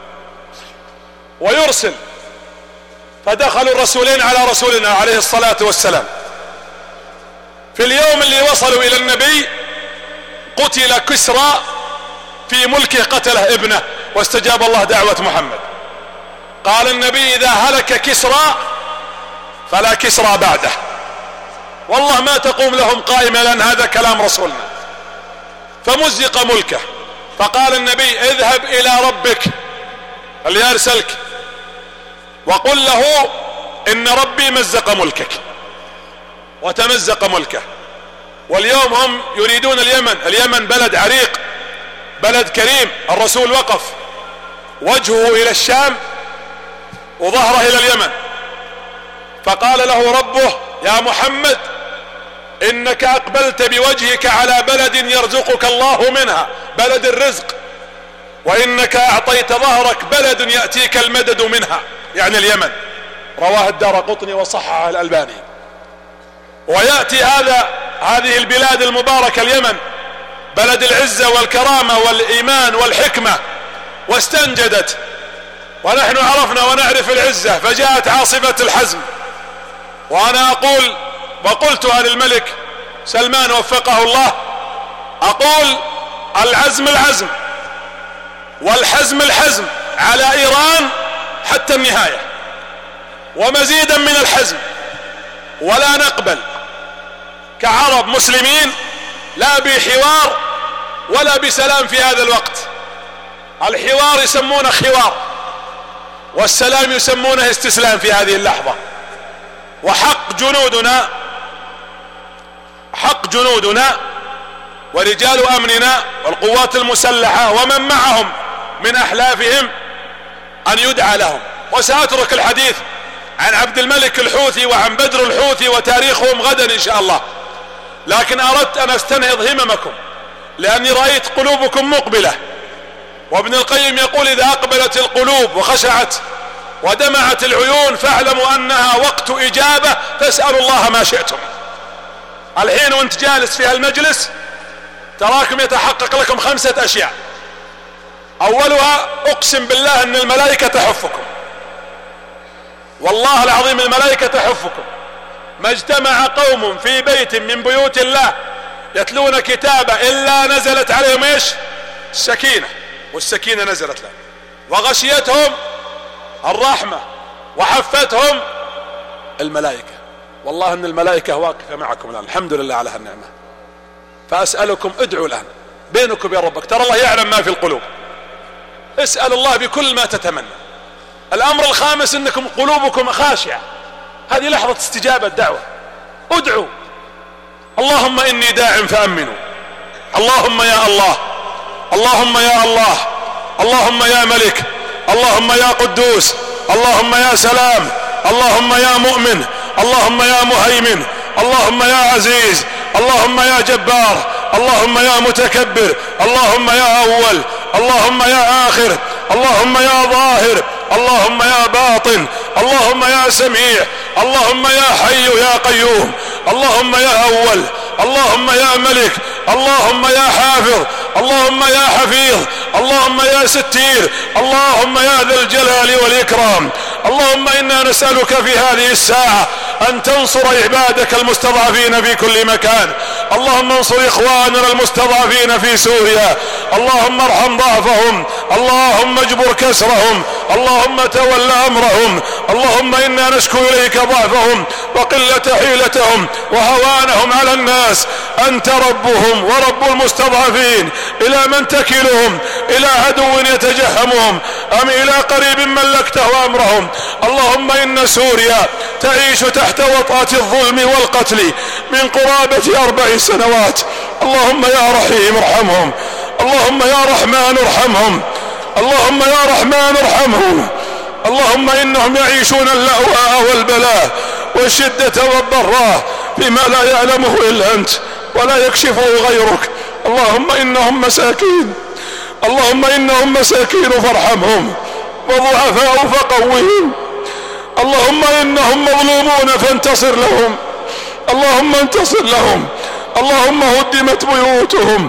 ويرسل. فدخلوا الرسولين على رسولنا عليه الصلاة والسلام. في اليوم اللي وصلوا إلى النبي قتل كسرى في ملكه، قتله ابنه، واستجاب الله دعوة محمد. قال النبي: إذا هلك كسرى فلا كسرى بعده. والله ما تقوم لهم قائمة، لأن هذا كلام رسولنا. فمزق ملكه. فقال النبي: اذهب إلى ربك اللي أرسلك وقل له إن ربي مزق ملكك. وتمزق ملكه. واليوم هم يريدون اليمن. اليمن بلد عريق، بلد كريم. الرسول وقف وجهه إلى الشام وظهره إلى اليمن، فقال له ربه: يا محمد، إنك أقبلت بوجهك على بلد يرزقك الله منها، بلد الرزق، وإنك أعطيت ظهرك بلد يأتيك المدد منها، يعني اليمن. رواه الدارقطني وصححه الألباني. ويأتي هذه البلاد المباركة اليمن، بلد العزة والكرامة والإيمان والحكمة، واستنجدت. ونحن عرفنا ونعرف العزة، فجاءت عاصفة الحزم. وأنا أقول وقلتها للملك سلمان وفقه الله، أقول: العزم العزم والحزم الحزم على إيران حتى النهاية، ومزيدا من الحزم. ولا نقبل كعرب مسلمين لا بحوار ولا بسلام في هذا الوقت. الحوار يسمونه خوار، والسلام يسمونه استسلام في هذه اللحظة. وحق جنودنا ورجال أمننا والقوات المسلحة ومن معهم من أحلافهم أن يدعى لهم. وسأترك الحديث عن عبد الملك الحوثي وعن بدر الحوثي وتاريخهم غدا إن شاء الله، لكن أردت أن أستنهض هممكم، لأني رأيت قلوبكم مقبلة. وابن القيم يقول: إذا أقبلت القلوب وخشعت ودمعت العيون فاعلموا أنها وقت إجابة، فاسألوا الله ما شئتم. الحين وانت جالس في هالمجلس تراكم يتحقق لكم 5 أشياء. أولها: أقسم بالله أن الملائكة تحفكم، والله العظيم الملائكة تحفكم. ما اجتمع قوم في بيت من بيوت الله يتلون كتابه إلا نزلت عليهم ايش؟ السكينة. والسكينة نزلت لهم وغشيتهم الرحمة وحفتهم الملائكة. والله ان الملائكة واقفة معكم الآن، الحمد لله على هالنعمة. فأسألكم ادعوا الآن بينكم يا ربك، ترى الله يعلم ما في القلوب. اسأل الله بكل ما تتمنى. الأمر الخامس انكم قلوبكم خاشعة، هذه لحظة استجابة الدعوة. ادعوا اللهم إني داع فأمنوا، اللهم يا الله، اللهم يا الله، اللهم يا ملك، اللهم يا قدوس، اللهم يا سلام، اللهم يا مؤمن، اللهم يا مهيمن، اللهم يا عزيز، اللهم يا جبار، اللهم يا متكبر، اللهم يا أول، اللهم يا آخر، اللهم يا ظاهر، اللهم يا باطن، اللهم يا سميع، اللهم يا حي يا قيوم، اللهم يا أول، اللهم يا ملك، اللهم يا حافظ، اللهم يا حفيظ، اللهم يا ستير، اللهم يا ذا الجلال والإكرام. اللهم إنا نسألك في هذه الساعة أن تنصر عبادك المستضعفين في كل مكان. اللهم انصر إخواننا المستضعفين في سوريا، اللهم ارحم ضعفهم، اللهم اجبر كسرهم، اللهم تول أمرهم. اللهم إنا نشكو إليك ضعفهم وقلة حيلتهم وهوانهم على الناس. أنت ربهم ورب المستضعفين، إلى من تكلهم؟ إلى عدو يتجهمهم أم إلى قريب ملكته أمرهم؟ اللهم إن سوريا تعيش تحت وطأة الظلم والقتل من قرابة 4 سنوات. اللهم يا رحيم ارحمهم، اللهم يا رحمن ارحمهم، اللهم يا رحمن ارحمهم. اللهم إنهم يعيشون اللأواء والبلاء والشدة والضراء فيما لا يعلمه إلا أنت ولا يكشفه غيرك. اللهم إنهم مساكين، اللهم إنهم مساكين فارحمهم، وضعفاء فقوهم. اللهم إنهم مظلومون فانتصر لهم، اللهم انتصر لهم. اللهم هدمت بيوتهم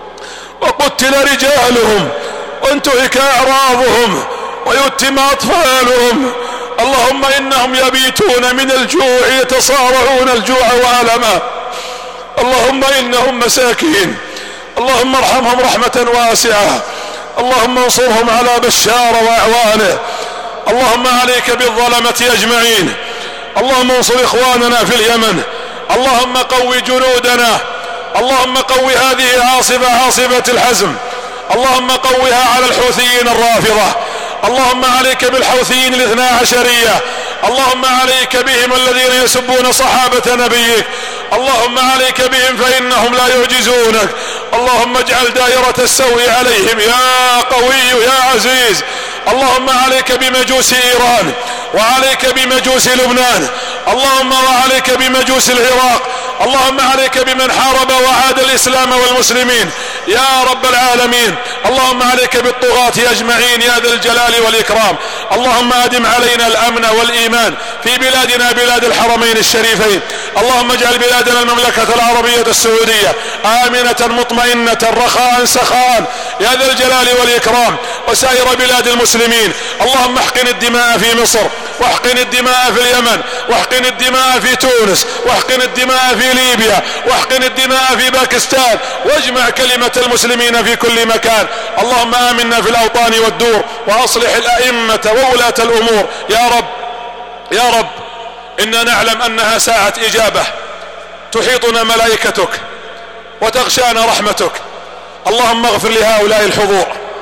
وقتل رجالهم وانتهك أعراضهم ويتم أطفالهم. اللهم إنهم يبيتون من الجوع يتصارعون الجوع وألما. اللهم إنهم مساكين، اللهم ارحمهم رحمة واسعة. اللهم انصرهم على بشار وأعوانه. اللهم عليك بالظلمة أجمعين. اللهم انصر إخواننا في اليمن، اللهم قوي جنودنا، اللهم قوي هذه عاصفة الحزم، اللهم قوها على الحوثيين الرافضة. اللهم عليك بالحوثيين ال12، اللهم عليك بهم الذين يسبون صحابة نبيك. اللهم عليك بهم فإنهم لا يعجزونك. اللهم اجعل دائرة السوء عليهم يا قوي يا عزيز. اللهم عليك بمجوس إيران، وعليك بمجوس لبنان، اللهم وعليك بمجوس العراق. اللهم عليك بمن حارب وعاد الإسلام والمسلمين يا رب العالمين. اللهم عليك بالطغاة أجمعين يا ذا الجلال والإكرام. اللهم أدم علينا الأمن والإيمان في بلادنا بلاد الحرمين الشريفين. اللهم اجعل بلادنا المملكة العربية السعودية آمنة مطمئنة رخاء سخاء يا ذا الجلال والإكرام، وسائر بلاد المسلمين. اللهم احقن الدماء في مصر، واحقن الدماء في اليمن، واحقن الدماء في تونس، واحقن الدماء في ليبيا، واحقن الدماء في باكستان، واجمع كلمة المسلمين في كل مكان. اللهم آمنا في الأوطان والدور، وأصلح الأئمة وولاة الأمور يا رب. يا رب إنا نعلم أنها ساعة إجابة، تحيطنا ملائكتك وتغشانا رحمتك. اللهم اغفر لهؤلاء الحضور،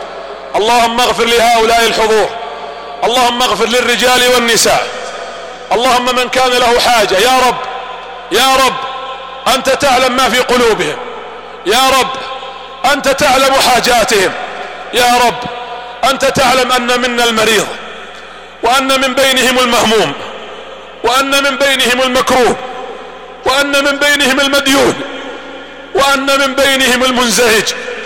اللهم اغفر لهؤلاء الحضور، اللهم اغفر للرجال والنساء. اللهم من كان له حاجة يا رب، يا رب أنت تعلم ما في قلوبهم، يا رب أنت تعلم حاجاتهم، يا رب أنت تعلم أن منا المريض، وأن من بينهم المهموم، وأن من بينهم المكروه، وأن من بينهم المديون، وأن من بينهم المنزهج.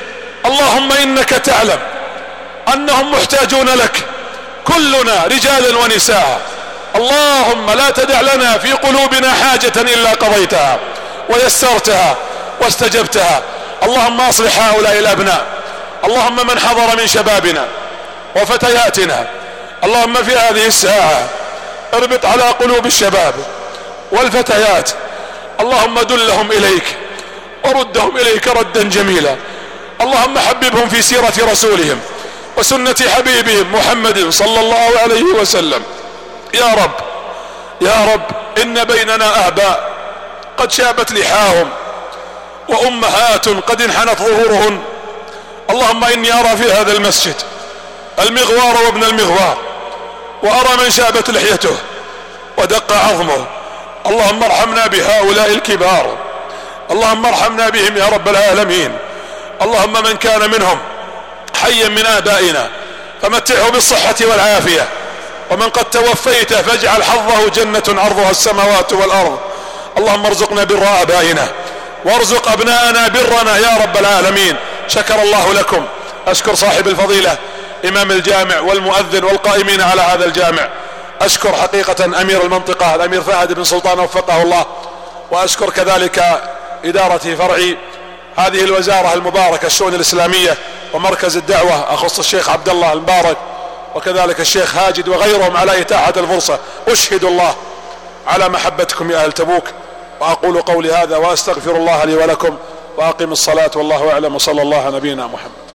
اللهم إنك تعلم أنهم محتاجون لك كلنا رجالا ونساء. اللهم لا تدع لنا في قلوبنا حاجة إلا قضيتها ويسرتها واستجبتها. اللهم أصلح هؤلاء الأبناء، اللهم من حضر من شبابنا وفتياتنا، اللهم في هذه الساعة اربط على قلوب الشباب والفتيات، اللهم دلهم اليك وردهم اليك ردا جميلا. اللهم حببهم في سيرة رسولهم وسنة حبيبهم محمد صلى الله عليه وسلم. يا رب يا رب، إن بيننا آباء قد شابت لحاهم وأمهات قد انحنت ظهورهن. اللهم إني أرى في هذا المسجد المغوار وابن المغوار، وأرى من شابت لحيته ودق عظمه. اللهم ارحمنا بهؤلاء الكبار، اللهم ارحمنا بهم يا رب العالمين. اللهم من كان منهم حيا من آبائنا فمتعه بالصحة والعافية، ومن قد توفيته فاجعل حظه جنة عرضها السماوات والأرض. اللهم ارزقنا بر آبائنا وارزق أبناءنا برنا يا رب العالمين. شكر الله لكم. أشكر صاحب الفضيلة إمام الجامع والمؤذن والقائمين على هذا الجامع. أشكر حقيقة أمير المنطقة الأمير فهد بن سلطان وفقه الله، وأشكر كذلك إدارة فرع هذه الوزارة المباركة الشؤون الإسلامية ومركز الدعوة أخص الشيخ عبد الله المبارك، وكذلك الشيخ هاجد وغيرهم على إتاحة الفرصة. أشهد الله على محبتكم يا أهل تبوك. وأقول قولي هذا وأستغفر الله لي ولكم، وأقم الصلاة والله أعلم، وصلى الله على نبينا محمد.